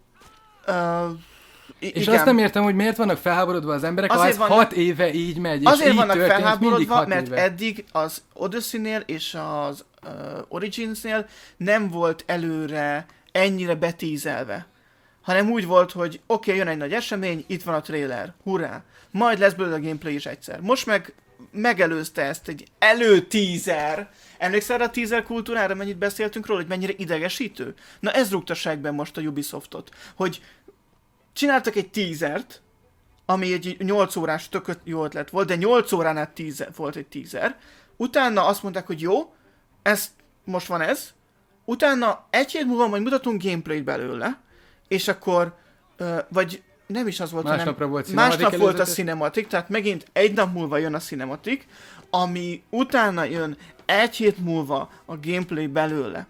Uh, I- és igen. Azt nem értem, hogy miért vannak felháborodva az emberek, azért ha ez hat éve így megy, és azért így vannak történt felháborodva, mert éve. eddig az Odyssey-nél és az uh, Origins-nél nem volt előre ennyire betízelve. Hanem úgy volt, hogy oké, okay, jön egy nagy esemény, itt van a trailer, hurrá. Majd lesz belőle a gameplay is egyszer. Most meg megelőzte ezt egy előtízer. Emlékszel rá a teaser kultúrára, mennyit beszéltünk róla, hogy mennyire idegesítő? Na ez rúgtassák be most a Ubisoftot, hogy csináltak egy teasert, ami egy nyolc órás tök jó ötlet volt, de nyolc óránál teaser, volt egy teaser, utána azt mondták, hogy jó, ez, most van ez, utána egy hét múlva majd mutatunk gameplayt belőle, és akkor, uh, vagy nem is az volt, másnapra hanem volt másnap volt a cinematic, tehát megint egy nap múlva jön a cinematic, ami utána jön egy hét múlva a gameplay belőle.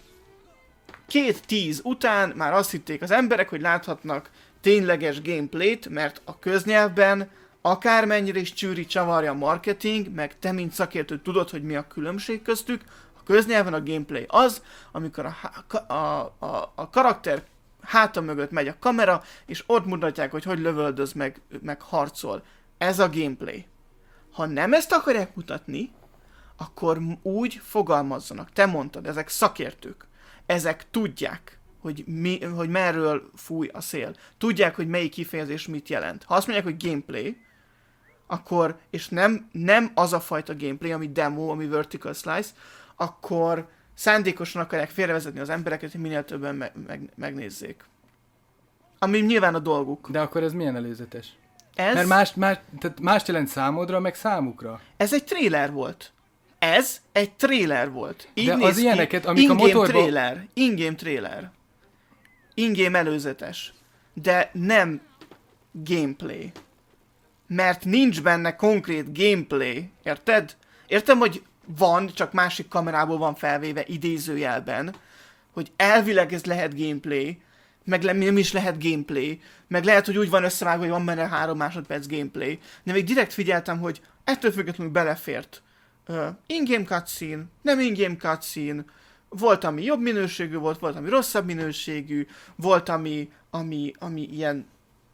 Két tíz után már azt hitték az emberek, hogy láthatnak tényleges gameplayt, mert a köznyelvben akármennyire is csűri csavarja a marketing, meg te mint szakértő tudod, hogy mi a különbség köztük, a köznyelven a gameplay az, amikor a, a, a, a karakter háta mögött megy a kamera, és ott mutatják, hogy hogy lövöldöz meg, meg harcol. Ez a gameplay. Ha nem ezt akarják mutatni, akkor úgy fogalmazzanak. Te mondtad, ezek szakértők. Ezek tudják, hogy, mi, hogy merről fúj a szél. Tudják, hogy melyik kifejezés mit jelent. Ha azt mondják, hogy gameplay, akkor, és nem, nem az a fajta gameplay, ami demo, ami vertical slice, akkor szándékosan akarják félrevezetni az embereket, hogy minél többen me- meg- megnézzék. Ami nyilván a dolguk. De akkor ez milyen előzetes? Ez, Mert más, más, tehát mást jelent számodra, meg számukra. ez egy trailer volt. Ez egy trailer volt. Így De néz az ki. ilyeneket, amik a In-game motorba... trailer. In-game trailer. In-game előzetes. De nem gameplay. Mert nincs benne konkrét gameplay. Érted? Értem, hogy van, csak másik kamerából van felvéve idézőjelben, hogy elvileg ez lehet gameplay, meg le, nem is lehet gameplay, meg lehet, hogy úgy van összevágva, hogy van benne három másodperc gameplay, de még direkt figyeltem, hogy ettől függetlenül belefért uh, in-game cutscene, nem in-game cutscene, volt, ami jobb minőségű volt, volt, ami rosszabb minőségű, volt, ami, ami, ami ilyen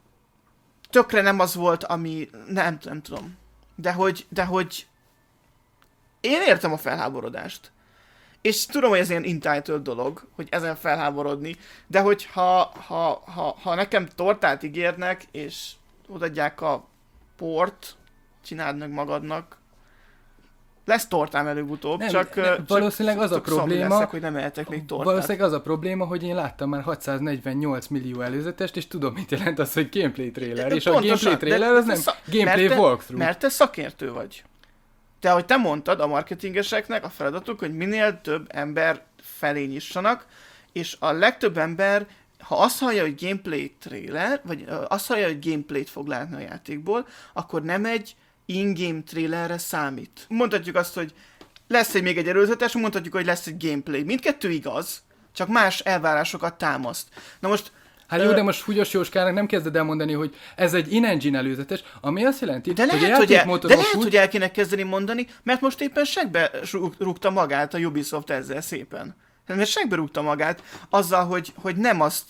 tökre nem az volt, ami nem, nem tudom. De hogy, de hogy én értem a felháborodást. És tudom, hogy ez ilyen entitled dolog, hogy ezen felháborodni, de hogy ha, ha, ha, ha nekem tortát ígérnek, és odaadják a port, csináld meg magadnak, lesz tortám előbb-utóbb, nem, csak... Nem, valószínűleg csak, az a probléma... leszek, hogy nem ehetek még tortát. Valószínűleg az a probléma, hogy én láttam már hatszáznegyvennyolc millió előzetest, és tudom, mit jelent az, hogy gameplay trailer. De és pontosan, a gameplay trailer az nem szak... gameplay mert te, walkthrough. Mert te szakértő vagy. Te, ahogy te mondtad, a marketingeseknek a feladatuk, hogy minél több ember felé nyissanak, és a legtöbb ember, ha azt hallja, hogy gameplay trailer, vagy uh, azt hallja, hogy gameplayt fog látni a játékból, akkor nem egy in-game trailerre számít. Mondhatjuk azt, hogy lesz egy még egy előzetes, mondhatjuk, hogy lesz egy gameplay. Mindkettő igaz, csak más elvárásokat támaszt. Na most... Hát jó, de most Húgyos Jóskának nem kezded el mondani, hogy ez egy in-engine előzetes, ami azt jelenti, de lehet, hogy a hogy el, De lehet, úgy... hogy el kéne kezdeni mondani, mert most éppen segbe rúgta magát a Ubisoft ezzel szépen. Mert segbe rúgta magát azzal, hogy, hogy nem azt...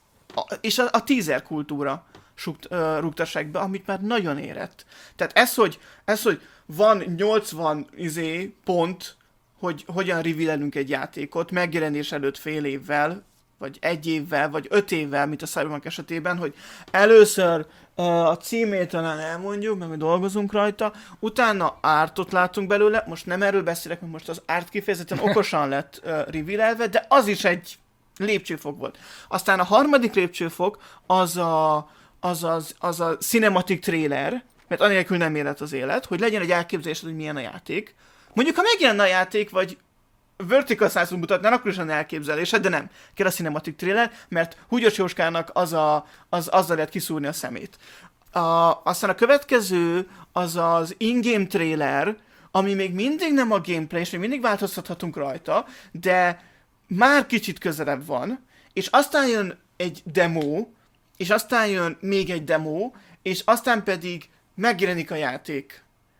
A, és a, a teaser kultúra sukt, uh, rúgta segbe, amit már nagyon érett. Tehát ez, hogy, ez, hogy van nyolcvan izé, pont, hogy hogyan revealelünk egy játékot megjelenés előtt fél évvel, vagy egy évvel, vagy öt évvel, mint a Cyberpunk esetében, hogy először uh, a címét talán elmondjuk, mert mi dolgozunk rajta, utána ártot látunk belőle, most nem erről beszélek, mert most az árt kifejezetten okosan lett uh, revealelve, de az is egy lépcsőfok volt. Aztán a harmadik lépcsőfok az a, az, az, az a cinematic trailer, mert anélkül nem élet az élet, hogy legyen egy elképzelésed, hogy milyen a játék. Mondjuk, ha megjelenne a játék, vagy vertical slice-ot mutatnál, akkor is lenne elképzelésed, de nem. Kell a cinematic trailer, mert Húgyos Jóskának az a, az, azzal lehet kiszúrni a szemét. A, aztán a következő az az in-game trailer, ami még mindig nem a gameplay, és még mindig változtathatunk rajta, de már kicsit közelebb van, és aztán jön egy demo, és aztán jön még egy demo, és aztán pedig megjelenik a játék.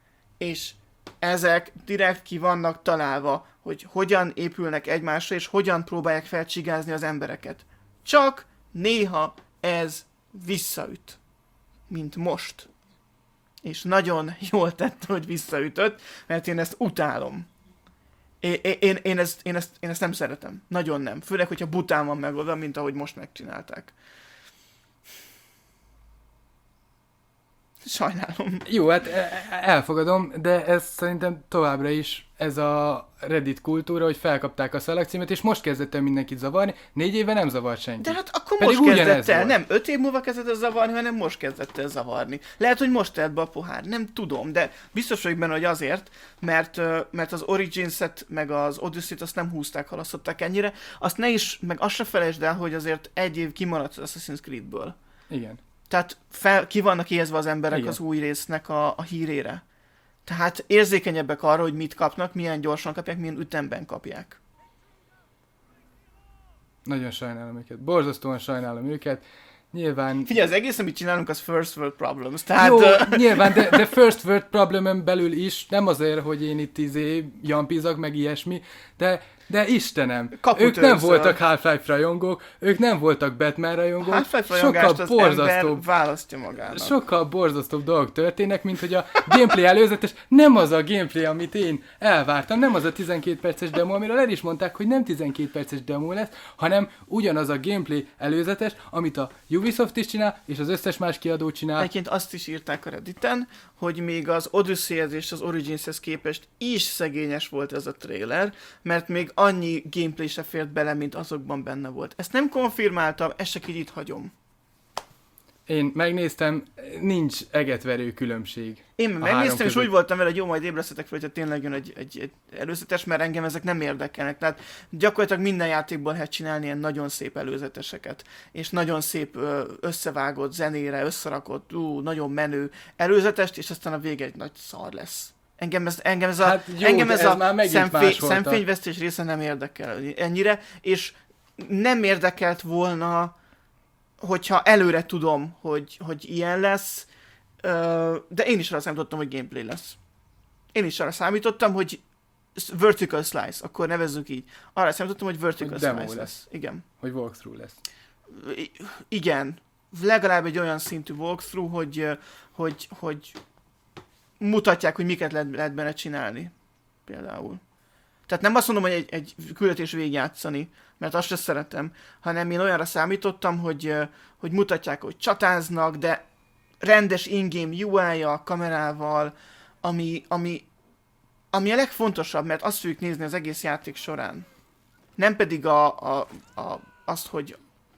És ezek direkt ki vannak találva, hogy hogyan épülnek egymásra, és hogyan próbálják felcsigázni az embereket. Csak néha ez visszaüt. Mint most. És nagyon jól tette, hogy visszaütött, mert én ezt utálom. Én, én, én, ezt, én, ezt, én ezt nem szeretem. Nagyon nem. Főleg, hogyha bután van megoldva, mint ahogy most megcsinálták. Sajnálom. Jó, hát elfogadom, de ez szerintem továbbra is ez a Reddit kultúra, hogy felkapták a szalagcímet, és most kezdett el mindenkit zavarni, négy éve nem zavart senki. De hát akkor Pedig most kezdett el, volt. nem öt év múlva kezdett el zavarni, hanem most kezdett el zavarni. Lehet, hogy most telt be a pohár, nem tudom, de biztos vagyok benne, hogy azért, mert, mert az Origins-et, meg az Odyssey-t azt nem húzták, halasztották ennyire. Azt ne is, meg azt se felejtsd el, hogy azért egy év kimaradt az Assassin's Creed-ből. Igen. Tehát fel, ki vannak éhezve az emberek Igen. az új résznek a, a hírére. Tehát érzékenyebbek arra, hogy mit kapnak, milyen gyorsan kapják, milyen ütemben kapják. Nagyon sajnálom őket. Borzasztóan sajnálom őket. Nyilván... Figyelj, az egész, amit csinálunk, az first world problems. Tehát... Jó, nyilván, de, de first world problemen belül is, nem azért, hogy én itt izé jampizak, meg ilyesmi, de, de Istenem, ők nem voltak Half-Life rajongók, ők nem voltak Batman rajongók, Half-Life rajongást az borzasztóbb, választja magának. Sokkal borzasztóbb dolgok történnek, mint hogy a gameplay előzetes, nem az a gameplay, amit én elvártam, nem az a tizenkét perces demo, amiről el is mondták, hogy nem tizenkét perces demo lesz, hanem ugyanaz a gameplay előzetes, amit a Ubisoft is csinál, és az összes más kiadó csinál. Egyébként azt is írták a Redditen, hogy még az Odyssey-hez és az Originshez képest is szegényes volt ez a trailer, mert még annyi gameplay se fért bele, mint azokban benne volt. Ezt nem konfirmáltam, ezt csak így itt hagyom. Én megnéztem, nincs egetverő különbség. Én megnéztem, és úgy voltam vele, hogy jó, majd ébresztetek fel, hogyha tényleg jön egy, egy, egy előzetes, mert engem ezek nem érdekelnek. Tehát gyakorlatilag minden játékból lehet csinálni ilyen nagyon szép előzeteseket. És nagyon szép összevágott, zenére, összerakott, ú, nagyon menő előzetest, és aztán a vége egy nagy szar lesz. Engem ez, engem ez a, hát jó, engem ez ez a szemfény, szemfényvesztés része nem érdekel ennyire, és nem érdekelt volna, hogyha előre tudom, hogy, hogy ilyen lesz, de én is rá számítottam, hogy gameplay lesz. én is arra számítottam, hogy vertical slice, akkor nevezzük így. Arra számítottam, hogy vertical hogy slice demo lesz. lesz. Igen. Hogy walkthrough lesz. I- igen. Legalább egy olyan szintű walkthrough, hogy, hogy, hogy mutatják, hogy miket lehet, lehet benne csinálni. Például. Tehát nem azt mondom, hogy egy, egy küldetés végigjátszani, mert azt sem szeretem, hanem én olyanra számítottam, hogy, hogy mutatják, hogy csatáznak, de rendes in-game u i-jal, kamerával, ami, ami, ami a legfontosabb, mert azt fogjuk nézni az egész játék során. Nem pedig a, a, a, azt, hogy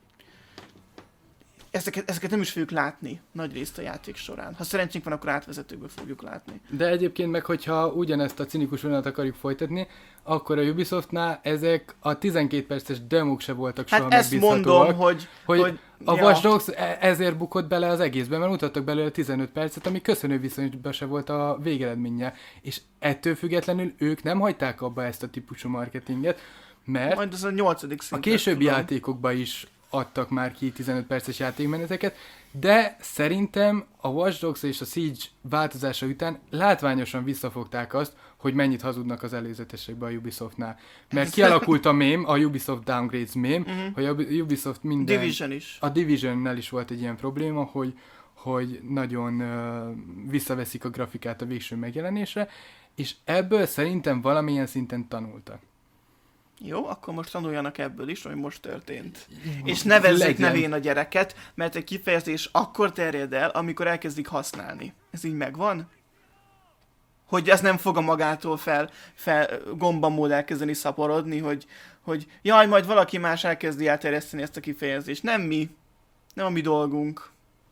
ezeket, ezeket nem is fogjuk látni nagy részt a játék során. Ha szerencsénk van, akkor átvezetőkből fogjuk látni. De egyébként meg, hogyha ugyanezt a cinikus vonalat akarjuk folytatni, akkor a Ubisoftnál ezek a tizenkét perces demók se voltak soha hát ezt megbízhatóak. mondom, hogy... hogy, hogy a ja. Watch Dogs e- ezért bukott bele az egészben, mert mutattak belőle tizenöt percet, ami köszönő viszonyban se volt a végeredménye. És ettől függetlenül ők nem hagyták abba ezt a típusú marketinget, mert majd az a nyolcadik a szintet, későbbi tudom. játékokban is adtak már ki tizenöt perces játékmeneteket, de szerintem a Watch Dogs és a Siege változása után látványosan visszafogták azt, hogy mennyit hazudnak az előzetesekben a Ubisoftnál. Mert kialakult a mém, a Ubisoft Downgrades mém, uh-huh. hogy a Ubisoft minden... Division is. A Divisionnel is volt egy ilyen probléma, hogy, hogy nagyon uh, visszaveszik a grafikát a végső megjelenésre, és ebből szerintem valamilyen szinten tanultak. Jó, akkor most tanuljanak ebből is, ami most történt. És nevezzék Legyen. nevén a gyereket, mert egy kifejezés akkor terjed el, amikor elkezdik használni. Ez így megvan? Hogy ez nem fog a magától fel, fel gombamód elkezdeni szaporodni, hogy, hogy jaj, majd valaki más elkezdi elterjeszteni ezt a kifejezést. Nem mi. Nem a mi dolgunk.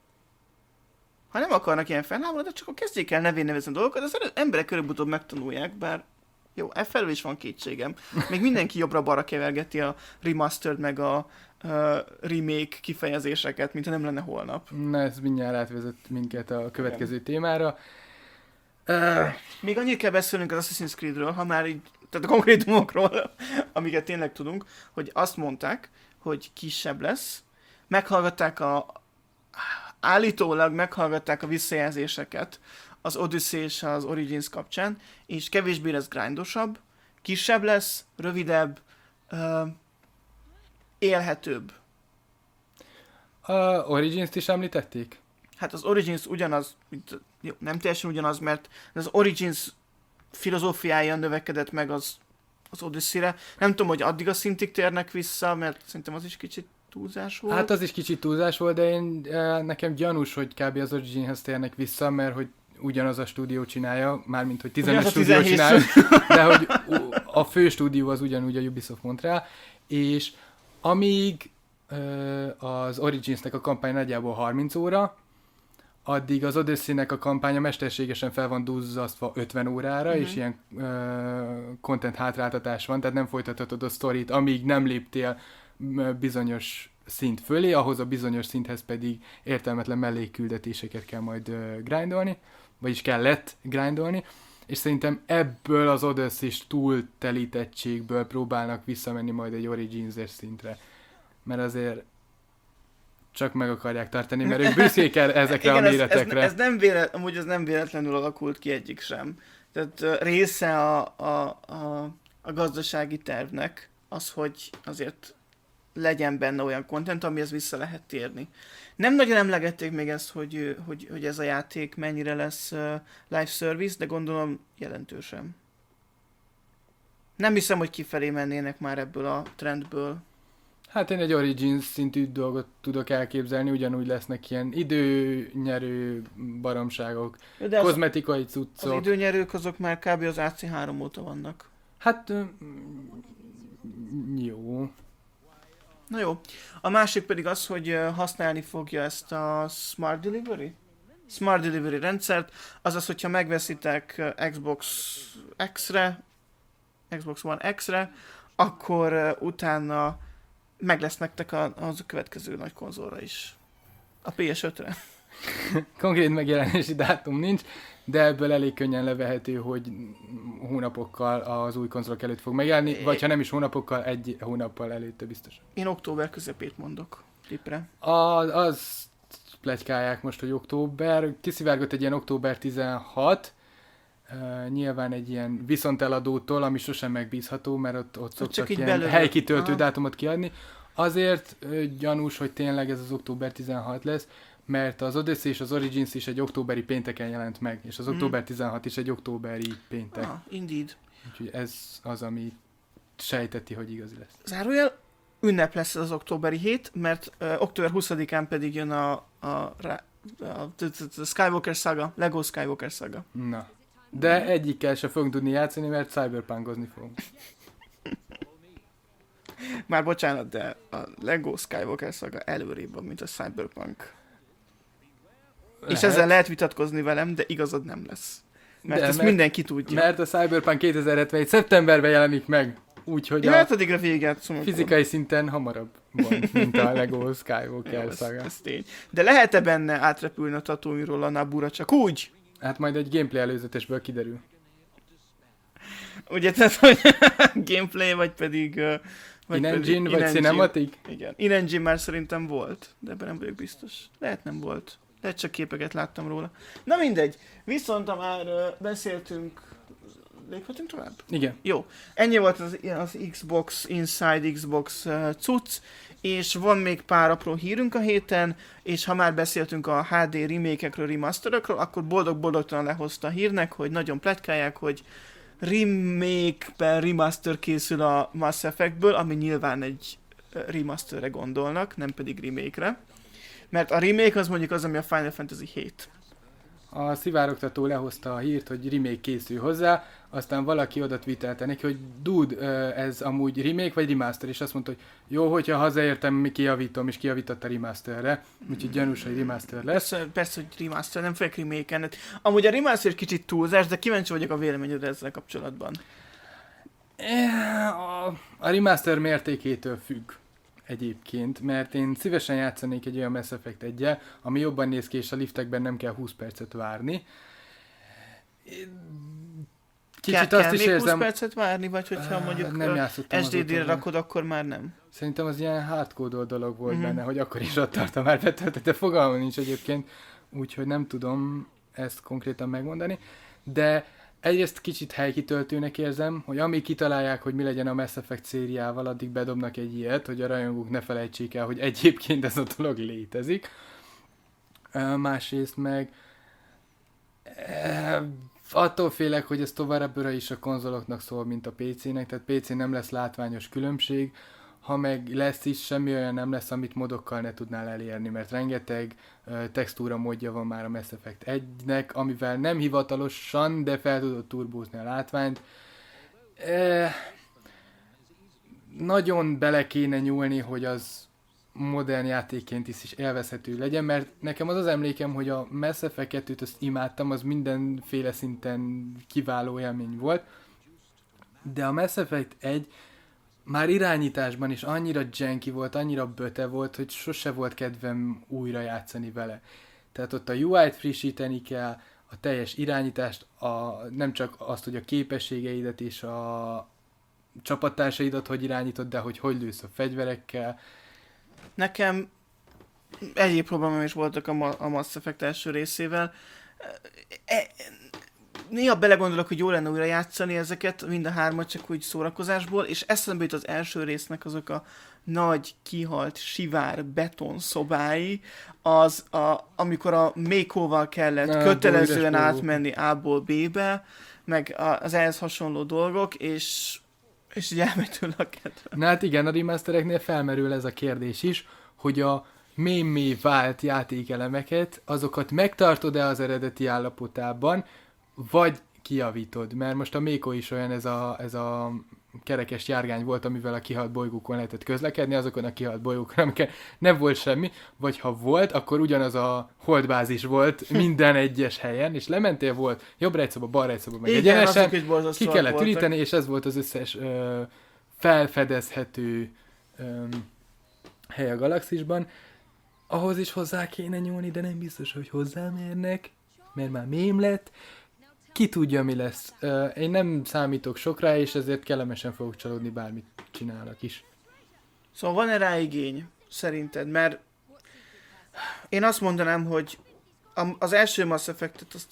Ha nem akarnak ilyen felháborodni, csak akkor kezdjék el nevén nevezni a dolgokat, az emberek előbb-utóbb megtanulják, bár jó, efelől is van kétségem. Még mindenki jobbra-balra kevergeti a remastered meg a uh, remake kifejezéseket, mint ha nem lenne holnap. Na, ez mindjárt átvezet minket a következő Igen. témára. Uh, Még annyit kell beszélnünk az Assassin's Creedről, ha már így, tehát a konkrétumokról, amiket tényleg tudunk, hogy azt mondták, hogy kisebb lesz. Meghallgatták a... állítólag meghallgatták a visszajelzéseket az Odyssey és az Origins kapcsán, és kevésbé lesz grindosabb, kisebb lesz, rövidebb, uh, élhetőbb. A Origins-t is említették? Hát az Origins ugyanaz, mint, jó, nem teljesen ugyanaz, mert az Origins filozófiája növekedett meg az, az Odyssey-re. Nem tudom, hogy addig a szintig térnek vissza, mert szerintem az is kicsit túlzás volt. Hát az is kicsit túlzás volt, de én, nekem gyanús, hogy kb. Az Originhez térnek vissza, mert hogy ugyanaz a stúdió csinálja, mármint, hogy tizenöt stúdió csinálja, de hogy a fő stúdió az ugyanúgy a Ubisoft Montreal, és amíg az Originsnek a kampány nagyjából harminc óra, addig az Odyssey-nek a kampánya mesterségesen fel van duzzasztva ötven órára, mm-hmm. és ilyen uh, content hátráltatás van, tehát nem folytathatod a sztorit, amíg nem léptél bizonyos szint fölé, ahhoz a bizonyos szinthez pedig értelmetlen mellékküldetéseket kell majd uh, grindolni, vagyis kellett grindolni, és szerintem ebből az Odyssey-s túltelítettségből próbálnak visszamenni majd egy Origins-es szintre. Mert azért csak meg akarják tartani, mert ők büszkék ezekre igen, a méretekre. Ez, ez, ez nem vélet, amúgy ez nem véletlenül alakult ki egyik sem. Tehát uh, része a, a, a, a gazdasági tervnek az, hogy azért legyen benne olyan content, amihez vissza lehet térni. Nem nagyon emlegették még ezt, hogy, hogy, hogy ez a játék mennyire lesz uh, live service, de gondolom jelentősen. Nem hiszem, hogy kifelé mennének már ebből a trendből. Hát én egy Origins szintű dolgot tudok elképzelni, ugyanúgy lesznek ilyen időnyerő baromságok, de az, kozmetikai cuccok. Az időnyerők azok már kb. Az á cé három óta vannak. Hát jó. Na jó. A másik pedig az, hogy használni fogja ezt a Smart Delivery? Smart Delivery rendszert, azaz, hogyha megveszitek Xbox X-re, Xbox One X-re, akkor utána meg lesz nektek a, az a következő nagy konzolra is. A pé es ötre. Konkrét megjelenési dátum nincs, de ebből elég könnyen levehető, hogy hónapokkal az új konzolok előtt fog megjelenni, é... vagy ha nem is hónapokkal, egy hónappal előtte biztos. Én október közepét mondok tippre. A, az pletykálják most, hogy október, kiszivárgott egy ilyen október tizenhat, Uh, nyilván egy ilyen viszonteladótól, ami sosem megbízható, mert ott, ott szoktak ilyen belőle. helykitöltő Aha. dátumot kiadni. Azért uh, gyanús, hogy tényleg ez az október tizenhat lesz, mert az Odyssey és az Origins is egy októberi pénteken jelent meg, és az Mhm. október tizenhat is egy októberi péntek. Ah, indeed. Úgyhogy ez az, ami sejteti, hogy igazi lesz. Zárójel, ünnep lesz az októberi hét, mert uh, október huszadikán pedig jön a, a, a, a, a Skywalker Saga, Lego Skywalker Saga. Na. De egyikkel se fogunk tudni játszani, mert cyberpunkozni fogunk. Már bocsánat, de a Lego Skywalker Saga előrébb van, mint a Cyberpunk. És ezzel lehet vitatkozni velem, de igazad nem lesz. Mert De ezt mert- mindenki tudja. Mert a Cyberpunk kétezer-hetvenegy szeptemberben jelenik meg. Úgyhogy Ja, a hát addigra végigjátszom. akkor. fizikai szinten hamarabb van, mint a Lego Jó, Skywalker ez, Saga. ez tény. De lehet-e benne átrepülni a Tatooine-ról a Naboo-ra csak úgy? Hát majd egy gameplay előzetesből kiderül. Ugye, tehát, hogy gameplay, vagy pedig... uh, Vagy In-engine, pedig vagy in-engine. cinematic? Igen. In-engine már szerintem volt, de ebben nem vagyok biztos. Lehet nem volt. Lehet csak képeket láttam róla. Na mindegy. Viszont ha már uh, beszéltünk... Léphetünk tovább? Igen. Jó. Ennyi volt az, az Xbox Inside Xbox uh, cucc, és van még pár apró hírünk a héten, és ha már beszéltünk a há dé remake-ekről, remasterekről, akkor boldog-boldogtalan lehozta a hírnek, hogy nagyon pletykálják, hogy remake-ben remaster készül a Mass Effectből, ami nyilván egy remasterre gondolnak, nem pedig remake-re. Mert a remake az mondjuk az, ami a Final Fantasy hét. A szivárogtató lehozta a hírt, hogy remake készül hozzá, aztán valaki oda twittelte neki, hogy dude, ö, ez amúgy remake vagy remaster, és azt mondta, hogy jó, hogyha hazaértem, mi kijavítom, és kijavított a remasterre, úgyhogy gyanús, hogy remaster lesz. Persze, persze, hogy remaster, nem fogják remake-en. Amúgy a remaster kicsit túlzás, de kíváncsi vagyok a véleményedre ezzel kapcsolatban. A, a remaster mértékétől függ egyébként, mert én szívesen játszanék egy olyan Mass Effect egyel, ami jobban néz ki, és a liftekben nem kell húsz percet várni. Kicsit kell, azt kell is még érzem... húsz percet várni, vagy hogyha mondjuk nem uh, játszottam es dé dé-re azóta, rakod, akkor már nem. Szerintem az ilyen hardcode dolog volt Mhm. benne, hogy akkor is ott tartom már betöltött, de fogalmam nincs egyébként, úgyhogy nem tudom ezt konkrétan megmondani. De egyrészt kicsit helykitöltőnek érzem, hogy amíg kitalálják, hogy mi legyen a Mass Effect szériával, addig bedobnak egy ilyet, hogy a rajongók ne felejtsék el, hogy egyébként ez a dolog létezik. Uh, másrészt meg uh, attól félek, hogy ez továbbra is a konzoloknak szól, mint a pé cének, tehát pé cén nem lesz látványos különbség, ha meg lesz is, semmi olyan nem lesz, amit modokkal ne tudnál elérni, mert rengeteg uh, textúra módja van már a Mass Effect egynek, amivel nem hivatalosan, de fel tudod turbózni a látványt. E, nagyon bele kéne nyúlni, hogy az modern játékként is, is élvezhető legyen, mert nekem az az emlékem, hogy a Mass Effect kettőt azt imádtam, az mindenféle szinten kiváló élmény volt, de a Mass Effect egy már irányításban is annyira janky volt, annyira böte volt, hogy sose volt kedvem újra játszani vele. Tehát ott a u í-t frissíteni kell, a teljes irányítást, a, nem csak azt, hogy a képességeidet és a csapattársaidat hogy irányítod, de hogy hogy lősz a fegyverekkel. Nekem egyéb problémám is voltak a, Ma- a Mass Effect első részével. E- Néha belegondolok, hogy jó lenne újra játszani ezeket, mind a hármat, csak úgy szórakozásból, és eszembe jut az első résznek azok a nagy, kihalt, sivár, beton szobái, az, a, amikor a Mékóval kellett Na, kötelezően bolygas átmenni A-ból B-be, meg a- az ehhez hasonló dolgok, és, és így elmegy tőle a kedve. Na hát igen, a remastereknél felmerül ez a kérdés is, hogy a mémé vált játékelemeket, azokat megtartod-e az eredeti állapotában, vagy kijavítod, mert most a Méko is olyan, ez a, ez a kerekes járgány volt, amivel a kihalt bolygókon lehetett közlekedni, azokon a kihalt bolygókon, amiken nem volt semmi, vagy ha volt, akkor ugyanaz a holdbázis volt minden egyes helyen, és lementél, volt jobbra egy szoba, balra egy szoba, meg Igen, egyenesen, azok is ki borzasztóak kellett voltak. üríteni, és ez volt az összes ö, felfedezhető ö, hely a galaxisban. Ahhoz is hozzá kéne nyúlni, de nem biztos, hogy hozzámérnek, mert már mém lett. Ki tudja, mi lesz. Ö, én nem számítok sokra, és ezért kellemesen fogok csalódni, bármit csinálnak is. Szóval van-e rá igény, szerinted? Mert én azt mondanám, hogy a- az első Mass Effect-et azt így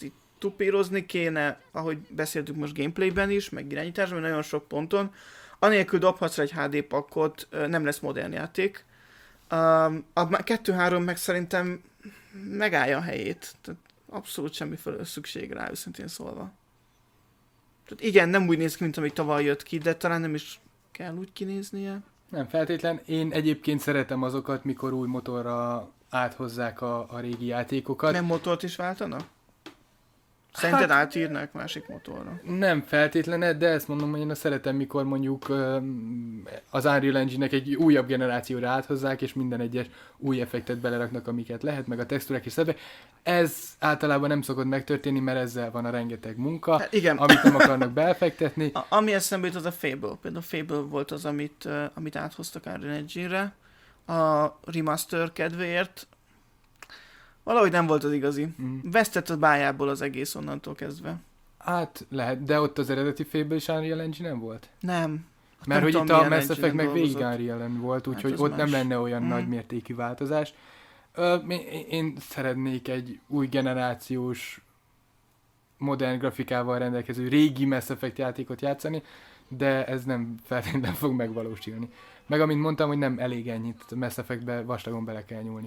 tupírozni kéne, ahogy beszéltük most gameplayben is, meg irányításban, nagyon sok ponton. Anélkül dobhatsz egy há dé pakkot, nem lesz modern játék. A kettő három meg szerintem megállja a helyét. Tehát abszolút semmi felől szükség rá, őszintén szólva. Tehát igen, nem úgy néz ki, mint amíg tavaly jött ki, de talán nem is kell úgy kinéznie. Nem feltétlen. Én egyébként szeretem azokat, mikor új motorra áthozzák a, a régi játékokat. Nem motort is váltanak? Szerinted Hát, átírnák másik motorra? Nem feltétlen, de ezt mondom, hogy én szeretem, mikor mondjuk az Unreal Engine-nek egy újabb generációra áthozzák, és minden egyes új effektet beleraknak, amiket lehet, meg a textúrák is szebbe. Ez általában nem szokott megtörténni, mert ezzel van a rengeteg munka, hát igen. amit nem akarnak belefektetni. A, ami eszembe jut, az a Fable. Például a Fable volt az, amit, uh, amit áthoztak Unreal Engine-re a remaster kedvéért. Valahogy nem volt az igazi. Mm. Vesztett a bájából az egész onnantól kezdve. Hát lehet, de ott az eredeti Fable is Unreal Engine nem volt? Nem. Hát mert hogy itt a Mass Effect meg végig Unreal volt, úgyhogy hát ott más. Nem lenne olyan mm. nagy mértékű változás. Ö, én, én szeretnék egy új generációs modern grafikával rendelkező régi Mass Effect játékot játszani, de ez nem feltétlenül fog megvalósulni. Meg amint mondtam, hogy nem elég ennyit, a Mass Effectbe vastagon bele kell nyúlni.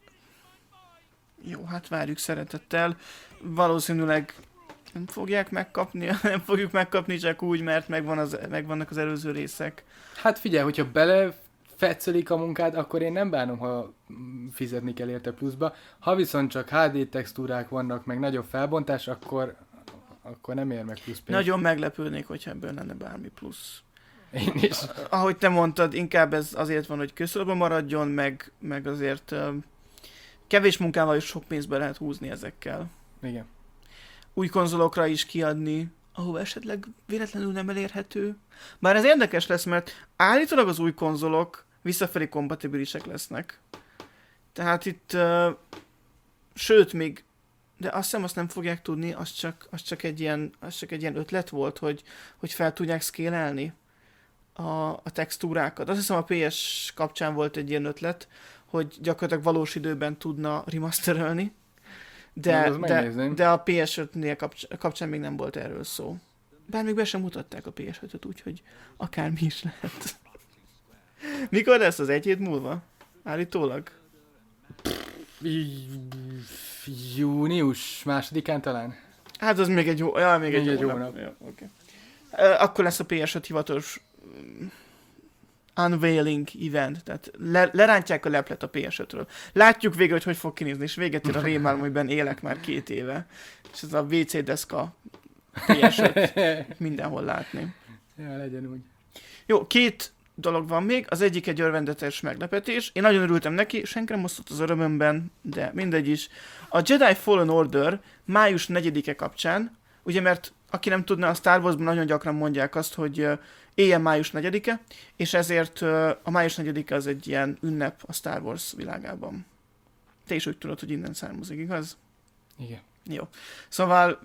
Jó, hát várjuk szeretettel. Valószínűleg nem fogják megkapni, nem fogjuk megkapni csak úgy, mert megvan az, megvannak az előző részek. Hát figyelj, hogyha belefetszelik a munkád, akkor én nem bánom, ha fizetni kell érte pluszba. Ha viszont csak há dé textúrák vannak, meg nagyobb felbontás, akkor, akkor nem ér meg plusz pénzt. Nagyon meglepődnék, hogyha ebből lenne bármi plusz. Én is. Ahogy te mondtad, inkább ez azért van, hogy közszorban maradjon, meg, meg azért uh, kevés munkával is sok pénzbe lehet húzni ezekkel. Igen. Új konzolokra is kiadni, ahova esetleg véletlenül nem elérhető. Bár ez érdekes lesz, mert állítólag az új konzolok visszafelé kompatibilisek lesznek. Tehát itt, uh, sőt még, de azt hiszem azt nem fogják tudni, az csak, az csak, egy, ilyen, az csak egy ilyen ötlet volt, hogy, hogy fel tudják szkélelni a, a textúrákat. Azt hiszem a pé es kapcsán volt egy ilyen ötlet, hogy gyakorlatilag valós időben tudna remasterölni. De, de, de a pé es ötnél kapcsán, kapcsán még nem volt erről szó. Bár még be sem mutatták a pé es ötöt, úgyhogy akármi is lehet. Mikor lesz az? Egy hét múlva? Állítólag? Június másodikán talán. Hát az még egy jó, ja, még, még egy, egy jó nap. Jó, okay. uh, akkor lesz a pé es öt hivatalos um, unveiling event, tehát le, lerántják a leplet a pé es ötről. Látjuk végre, hogy hogy fog kinézni, és véget ér a rémálom, amiben élek már két éve. És ez a vé cé deszka pé es öt mindenhol látni. Ja, legyen úgy. Jó, két dolog van még, az egyik egy örvendetes meglepetés. Én nagyon örültem neki, senki nem osztott az örömömben, de mindegy is. A Jedi Fallen Order május negyedike kapcsán, ugye mert aki nem tudná, a Star Warsban nagyon gyakran mondják azt, hogy éjjel május negyedike, és ezért a május negyedike az egy ilyen ünnep a Star Wars világában. Te is úgy tudod, hogy innen származik, igaz? Igen. Jó. Szóval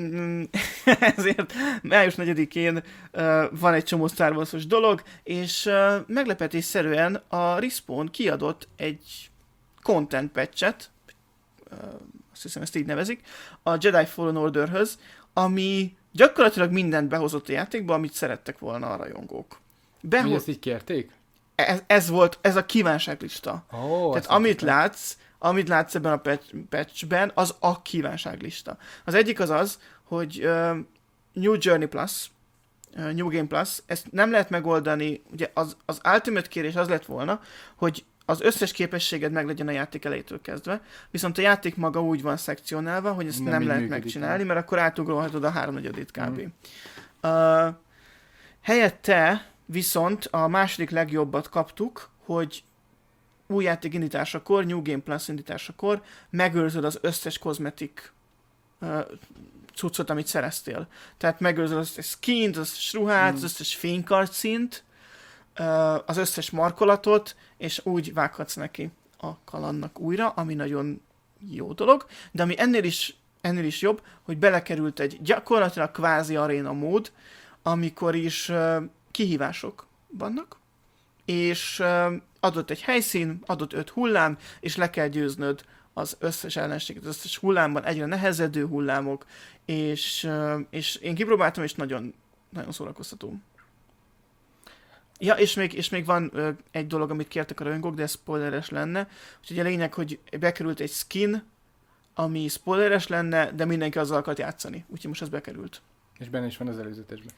ezért május negyedikén uh, van egy csomó Star Wars-os dolog, és uh, meglepetésszerűen a Respawn kiadott egy content patchet, uh, azt hiszem ezt így nevezik, a Jedi Fallen Orderhöz, ami gyakorlatilag mindent behozott a játékba, amit szerettek volna a rajongók. Beho- Mi ezt így kérték? Ez, ez volt, ez a kívánságlista. Oh, Tehát amit látsz, amit látsz ebben a patch, patchben, az a kívánságlista. Az egyik az az, hogy uh, New Journey Plus, uh, New Game Plus, ezt nem lehet megoldani, ugye az, az ultimate kérés az lett volna, hogy az összes képességed meg legyen a játék elejétől kezdve, viszont a játék maga úgy van szekcionálva, hogy ezt nem, nem lehet megcsinálni, mert akkor átugrolhatod a háromnegyedét kb. Mm. Uh, helyette viszont a második legjobbat kaptuk, hogy új játék indításakor, New Game Plus indításakor megőrzöd az összes kozmetik uh, cuccot, amit szereztél. Tehát megőrzöd az összes skint, az összes ruhát, mm. az összes fénykarcint, uh, az összes markolatot, és úgy vághatsz neki a kalandnak újra, ami nagyon jó dolog, de ami ennél is, ennél is jobb, hogy belekerült egy gyakorlatilag kvázi aréna mód, amikor is uh, kihívások vannak, és uh, adott egy helyszín, adott öt hullám, és le kell győznöd az összes ellenséget, az összes hullámban, egyre nehezedő hullámok, és, és én kipróbáltam, és nagyon, nagyon szórakoztató. Ja, és még, és még van ö, egy dolog, amit kértek a rajongók, de ez spoileres lenne. Úgyhogy a lényeg, hogy bekerült egy skin, ami spoileres lenne, de mindenki azzal akart játszani. Úgyhogy most ez bekerült. És benne is van az előzetesben.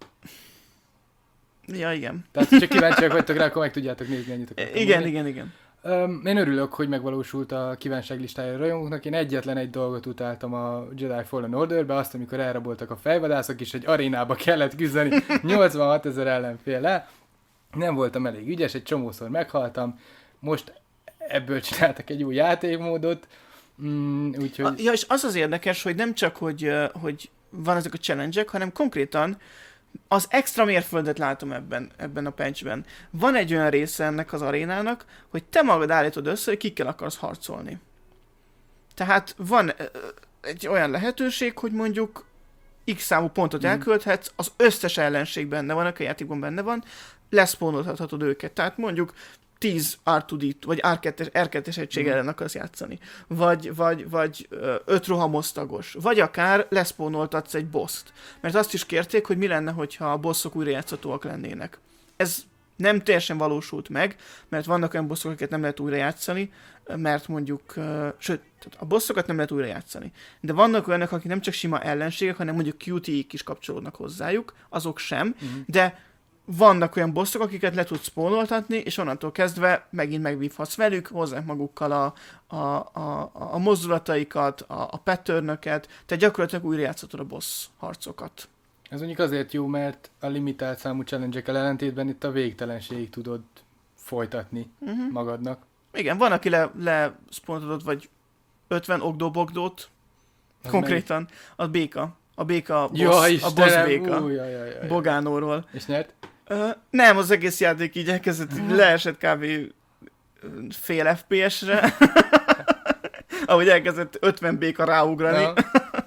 Ja, igen. Tehát, ha csak kíváncsiak vagytok rá, akkor meg tudjátok nézni, ennyit akartam Igen, mondani. igen, igen. Um, én örülök, hogy megvalósult a kívánság listája a rajongóknak. Én egyetlen egy dolgot utáltam a Jedi Fallen Orderbe, azt, amikor elraboltak a fejvadászok, és egy arénába kellett küzdeni nyolcvanhat ezer ellenféllel. Nem voltam elég ügyes, egy csomószor meghaltam. Most ebből csináltak egy új játékmódot. Mm, úgyhogy... A, ja, és az az érdekes, hogy nem csak, hogy, uh, hogy van ezek a challenge-ek, hanem konkrétan az extra mérföldet látom ebben, ebben a patchben. Van egy olyan része ennek az arénának, hogy te magad állítod össze, hogy kikkel akarsz harcolni. Tehát van uh, egy olyan lehetőség, hogy mondjuk X számú pontot mm. elkölthetsz, az összes ellenség benne van, aki a játékban benne van, leszpónolhatod őket. Tehát mondjuk tíz er kettő dé vagy er kettes, er kettes egység mm. ellen akarsz játszani. Vagy, vagy, vagy öt rohamosztagos. Vagy akár leszpónoltatsz egy bosst. Mert azt is kérték, hogy mi lenne, hogyha a bosszok újra játszhatóak lennének. Ez nem teljesen valósult meg, mert vannak olyan bosszok, akiket nem lehet újra játszani, mert mondjuk, uh, sőt, a bosszokat nem lehet újra játszani. De vannak olyanok, akik nem csak sima ellenségek, hanem mondjuk Q T E-k is kapcsolódnak hozzájuk, azok sem, mm. de vannak olyan bosszok, akiket le tudsz spónoltatni, és onnantól kezdve megint megvívhatsz velük, hozzák magukkal a, a, a, a mozdulataikat, a, a patternöket, tehát gyakorlatilag újra játszhatod a boss harcokat. Ez mondjuk azért jó, mert a limitált számú challenge-ekkel ellentétben itt a végtelenségig tudod folytatni uh-huh. magadnak. Igen, van, aki le, le spónoltatod, vagy ötven ogdó-bogdót, az konkrétan, meg... a béka. A béka boss, ja, a boss béka. Ú, jaj, jaj, jaj. Bogánóról. És nyert? Uh, nem, az egész játék így elkezdett, uh-huh. leesett kb. Fél ef pé es-re. Ahogy elkezdett ötven béka ráugrani. Ja.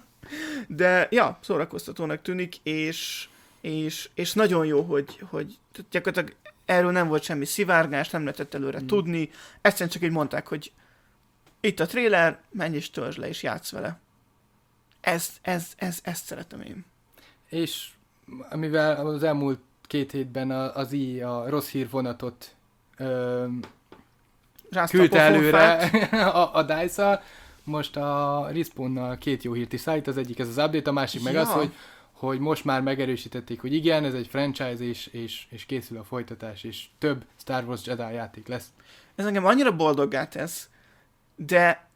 De ja, szórakoztatónak tűnik, és, és, és nagyon jó, hogy, hogy gyakorlatilag erről nem volt semmi szivárgás, nem lehetett előre mm. tudni. Egyszerűen csak így mondták, hogy itt a trailer, menj és töltsd le, és játsz vele. Ez, ez, ez, ezt szeretem én. És amivel az elmúlt két hétben az i a rossz hír vonatot ö, küldte előre a, a DICE-al, most a Respawnnal két jó hírt is szállít, az egyik ez az update, a másik ja. meg az, hogy, hogy most már megerősítették, hogy igen, ez egy franchise, és, és, és készül a folytatás, és több Star Wars Jedi játék lesz. Ez engem annyira boldoggá tesz, de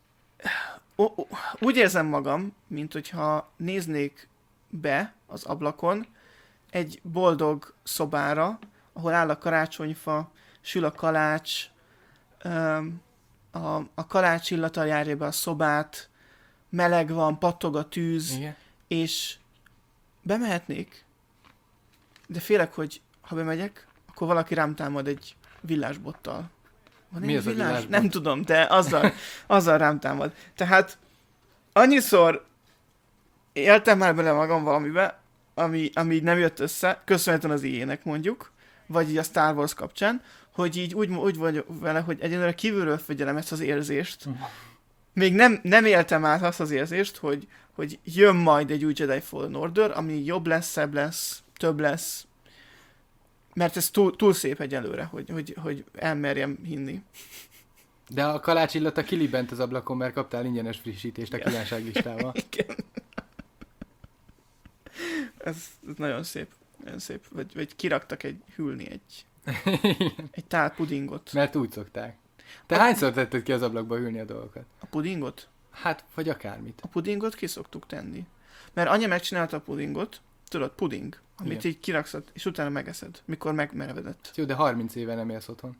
ó, ó, úgy érzem magam, mint hogyha néznék be az ablakon egy boldog szobára, ahol áll a karácsonyfa, sül a kalács, um, A, a kalács illata járja be a szobát, meleg van, pattog a tűz, igen. És bemehetnék, de félek, hogy ha bemegyek, akkor valaki rám támad egy villásbottal. Van Mi egy az villás? a villásbot? Nem tudom, de azzal, azzal rám támad. Tehát annyiszor éltem már bele magam valamibe, ami, ami nem jött össze, köszönhetően az i á-nek mondjuk, vagy így a Star Wars kapcsán, hogy így úgy, úgy vagy vele, hogy egyenlőre kívülről figyelem ezt az érzést. Még nem, nem éltem át azt az érzést, hogy, hogy jön majd egy új Jedi Fallen Order, ami jobb lesz, szebb lesz, több lesz. Mert ez túl, túl szép egyelőre, hogy, hogy, hogy elmerjem hinni. De a kalács illata kilibent az ablakon, mert kaptál ingyenes frissítést a kívánságlistával. Igen. Ez, ez nagyon szép. Nagyon szép. Vagy, vagy kiraktak egy hűlni egy egy tál pudingot. Mert úgy szokták. Te a... hányszor tetted ki az ablakba hűlni a dolgokat? A pudingot? Hát, vagy akármit. A pudingot ki szoktuk tenni. Mert anya megcsinálta a pudingot, tudod, puding, amit igen. így kiraksz, és utána megeszed, mikor megmerevedett. Jó, de harminc éve nem élsz otthon.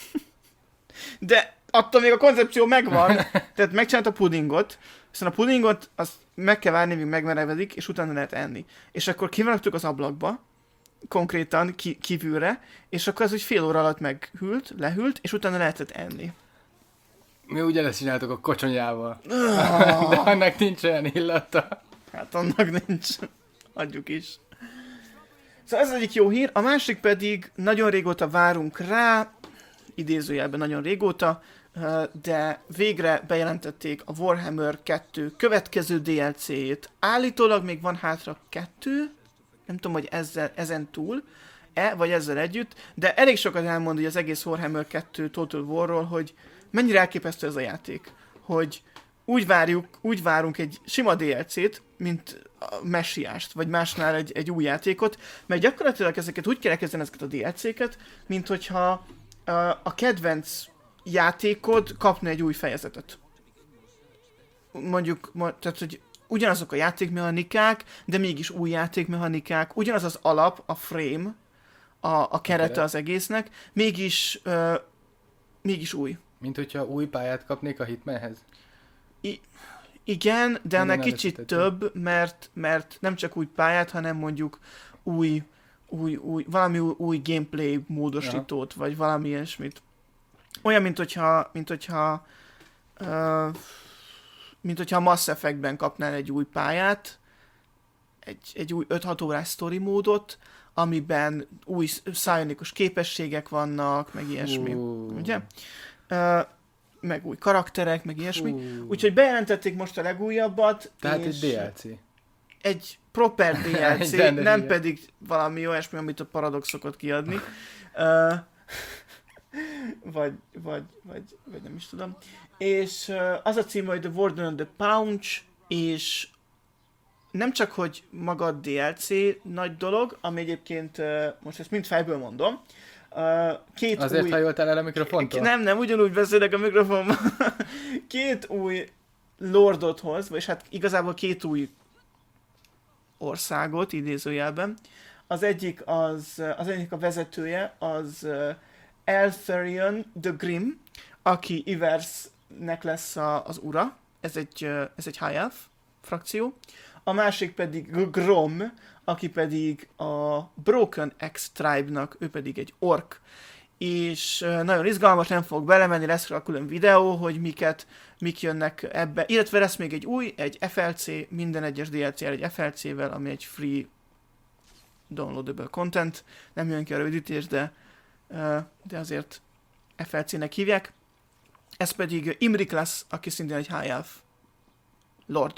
De attól még a koncepció megvan. Tehát megcsinálta a pudingot, aztán a pudingot azt meg kell várni, míg megmerevedik, és utána lehet enni. És akkor kivaraktuk az ablakba, konkrétan ki, kívülre, és akkor az úgy fél óra alatt meghűlt, lehűlt, és utána lehetett enni. Mi ugyanezt csináltuk a kocsonyával. Oh. De annak nincs olyan illata. Hát annak nincs. Adjuk is. Szóval ez egyik jó hír, a másik pedig nagyon régóta várunk rá, idézőjelben nagyon régóta, de végre bejelentették a Warhammer kettő következő dé el cé-jét. Állítólag még van hátra kettő, nem tudom, hogy ezzel, ezen túl, e, vagy ezzel együtt, de elég sokat elmond hogy az egész Warhammer kettő Total War-ról, hogy mennyire elképesztő ez a játék, hogy úgy várjuk, úgy várunk egy sima dé el cé-t, mint a Messiást, vagy másnál egy, egy új játékot, mert gyakorlatilag ezeket úgy kell elkezdeni ezeket a dé el cé-ket, mint hogyha a, a kedvenc játékod kapna egy új fejezetet. Mondjuk, tehát, hogy ugyanazok a játékmechanikák, de mégis új játékmechanikák, ugyanaz az alap, a frame, a, a kerete az egésznek, mégis, uh, mégis új. Mint hogyha új pályát kapnék a Hitmanhez? I- igen, de ennek kicsit több, mert, mert nem csak új pályát, hanem mondjuk új, új, új valami új, új gameplay módosítót, ja. vagy valami ilyesmit. Olyan, mint hogyha, mint hogyha, uh, mint hogyha a Mass Effectben kapnál egy új pályát, egy, egy új öt-hat órás story módot, amiben új psionikus képességek vannak, meg ilyesmi. Uh. Ugye? Uh, meg új karakterek, meg ilyesmi. Uh. Úgyhogy bejelentették most a legújabbat. Tehát egy dé el cé. Egy proper dé el cé, nem ilyen. Pedig valami olyasmi, amit a Paradox szokott kiadni. Uh, vagy, vagy, vagy, vagy nem is tudom. És uh, az a cím, hogy The Warden of the Paunch, és nem csak, hogy maga a dé el cé nagy dolog, ami egyébként, uh, most ezt mind fejből mondom, uh, két Azért új... hajoltál el a mikrofontól? Nem, nem, ugyanúgy beszélek a mikrofonban. Két új lordot hoz, vagy hát igazából két új országot, idézőjelben. Az egyik az, az egyik a vezetője, az uh, Eltharion the Grim, aki Iversnek lesz a, az ura. Ez egy, uh, ez egy High Elf frakció. A másik pedig Grom, aki pedig a Broken Axe Tribe-nak, ő pedig egy ork. És uh, nagyon izgalmas, nem fog belemenni, lesz rá külön videó, hogy miket, mik jönnek ebbe. Illetve lesz még egy új, egy ef el cé, minden egyes dé el cé egy ef el cé-vel, ami egy free downloadable content. Nem jön ki a rövidítés, de, uh, de azért ef el cé-nek hívják. Ez pedig Imrik lesz, aki szintén egy High Elf Lord.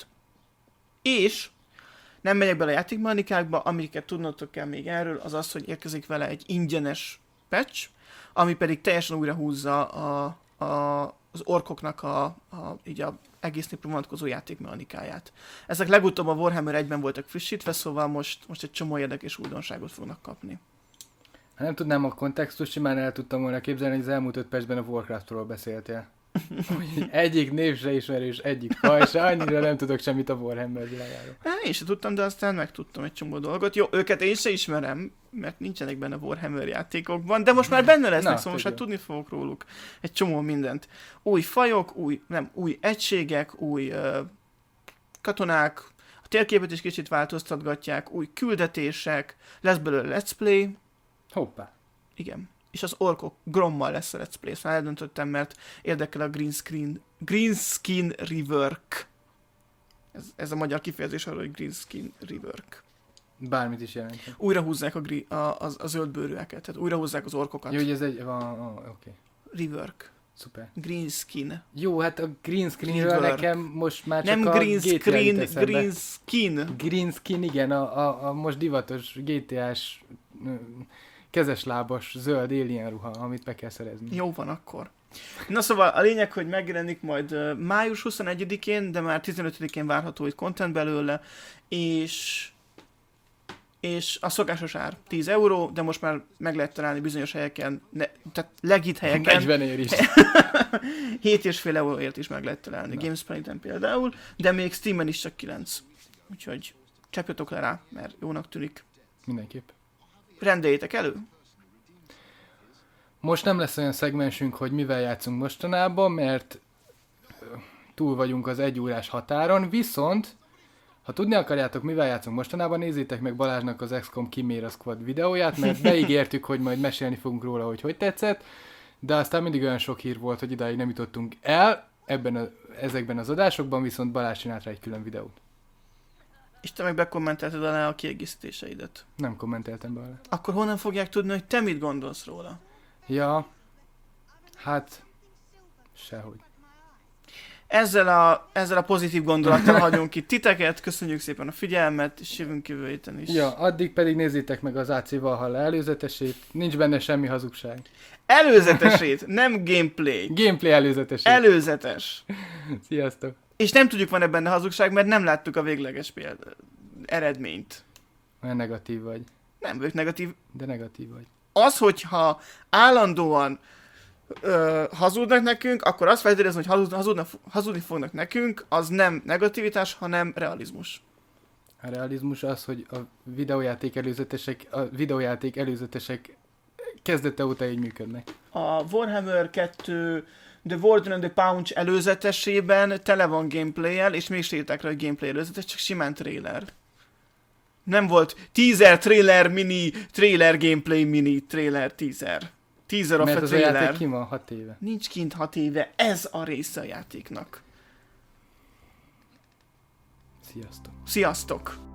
És nem megyek bele a játékmechanikákba, amiket tudnotok kell még erről, az az, hogy érkezik vele egy ingyenes patch, ami pedig teljesen újra húzza a, a, az orkoknak a, a, így a egész népre vonatkozó játékmechanikáját. Ezek legutóbb a Warhammer egyben voltak frissítve, szóval most, most egy csomó érdekes újdonságot fognak kapni. Ha nem tudnám a kontextust, simán el tudtam volna képzelni, hogy az elmúlt öt percben a Warcraftról beszéltél. Egyik név se ismerős, egyik faj se, annyira nem tudok semmit a Warhammer világáról. Én sem tudtam, de aztán megtudtam egy csomó dolgot. Jó, őket én se ismerem, mert nincsenek benne Warhammer játékokban, de most már benne lesznek, Na, szóval most már tudni fogok róluk egy csomó mindent. Új fajok, új, nem, új egységek, új uh, katonák, a térképet is kicsit változtatgatják, új küldetések, lesz belőle let's play. Hoppá. Igen. És az orkok Grommal lesz a let's play. Szóval eldöntöttem, mert érdekel a green screen, green skin rework. Ez, ez a magyar kifejezés arra, hogy green skin rework. Bármit is jelent. Újra húzzák a, gri, a, a, a zöld bőrűeket, tehát újra húzzák az orkokat. Jó, hogy ez egy... Oh, oké. Okay. Rework. Szuper. Green skin. Jó, hát a green screenről nekem most már csak Nem a green gé té á screen, green skin. Green skin, igen, a, a, a most divatos gé té á-s kezeslábas zöld alien ruha, amit be kell szerezni. Jó van akkor. Na szóval a lényeg, hogy megjelenik majd uh, május huszonegyedikén, de már tizenötödikén várható egy content belőle, és és a szokásos ár tíz euró, de most már meg lehet találni bizonyos helyeken, ne, tehát legit helyeken. negyven ér is. hét és fél euróért is meg lehet találni, Gamesplay-en például, de még Steamen is csak kilenc. Úgyhogy csapjatok le rá, mert jónak tűnik. Mindenképp. Rendeljétek elő! Most nem lesz olyan szegmensünk, hogy mivel játszunk mostanában, mert túl vagyunk az egy órás határon, viszont ha tudni akarjátok, mivel játszunk mostanában, nézzétek meg Balázsnak az iksz kom Chimera Squad videóját, mert beígértük, hogy majd mesélni fogunk róla, hogy hogy tetszett, de aztán mindig olyan sok hír volt, hogy idáig nem jutottunk el ebben a, ezekben az adásokban, viszont Balázs csinált rá egy külön videót. És te meg bekommentelted alá a kiegészítéseidet. Nem kommenteltem be alá. Akkor honnan fogják tudni, hogy te mit gondolsz róla? Ja, hát Sehogy. Ezzel a, ezzel a pozitív gondolattal hagyunk itt titeket, köszönjük szépen a figyelmet, és jövünk jövő héten is. Ja, addig pedig nézzétek meg az á cé Valhalla előzetesét, nincs benne semmi hazugság. Előzetesét, nem gameplay. Gameplay előzetesét. Előzetes. Sziasztok. És nem tudjuk, van-e benne hazugság, mert nem láttuk a végleges péld... eredményt. Olyan negatív vagy. Nem vagyok negatív. De negatív vagy. Az, hogyha állandóan ö, hazudnak nekünk, akkor azt feltételezni, hogy hazud, hazudnak, hazudni fognak nekünk, az nem negativitás, hanem realizmus. A realizmus az, hogy a videójáték előzetesek, a videójáték előzetesek kezdete óta így működnek. A Warhammer kettő The Warden and the Punch előzetesében tele van gameplay-el, és még írták rá, hogy gameplay előzetes, csak simán trailer. Nem volt teaser, trailer, mini, trailer, gameplay, mini, trailer, teaser. Teaser of Mert a az trailer. a játék ki van hat éve. Nincs kint hat éve, ez a része a játéknak. Sziasztok. Sziasztok!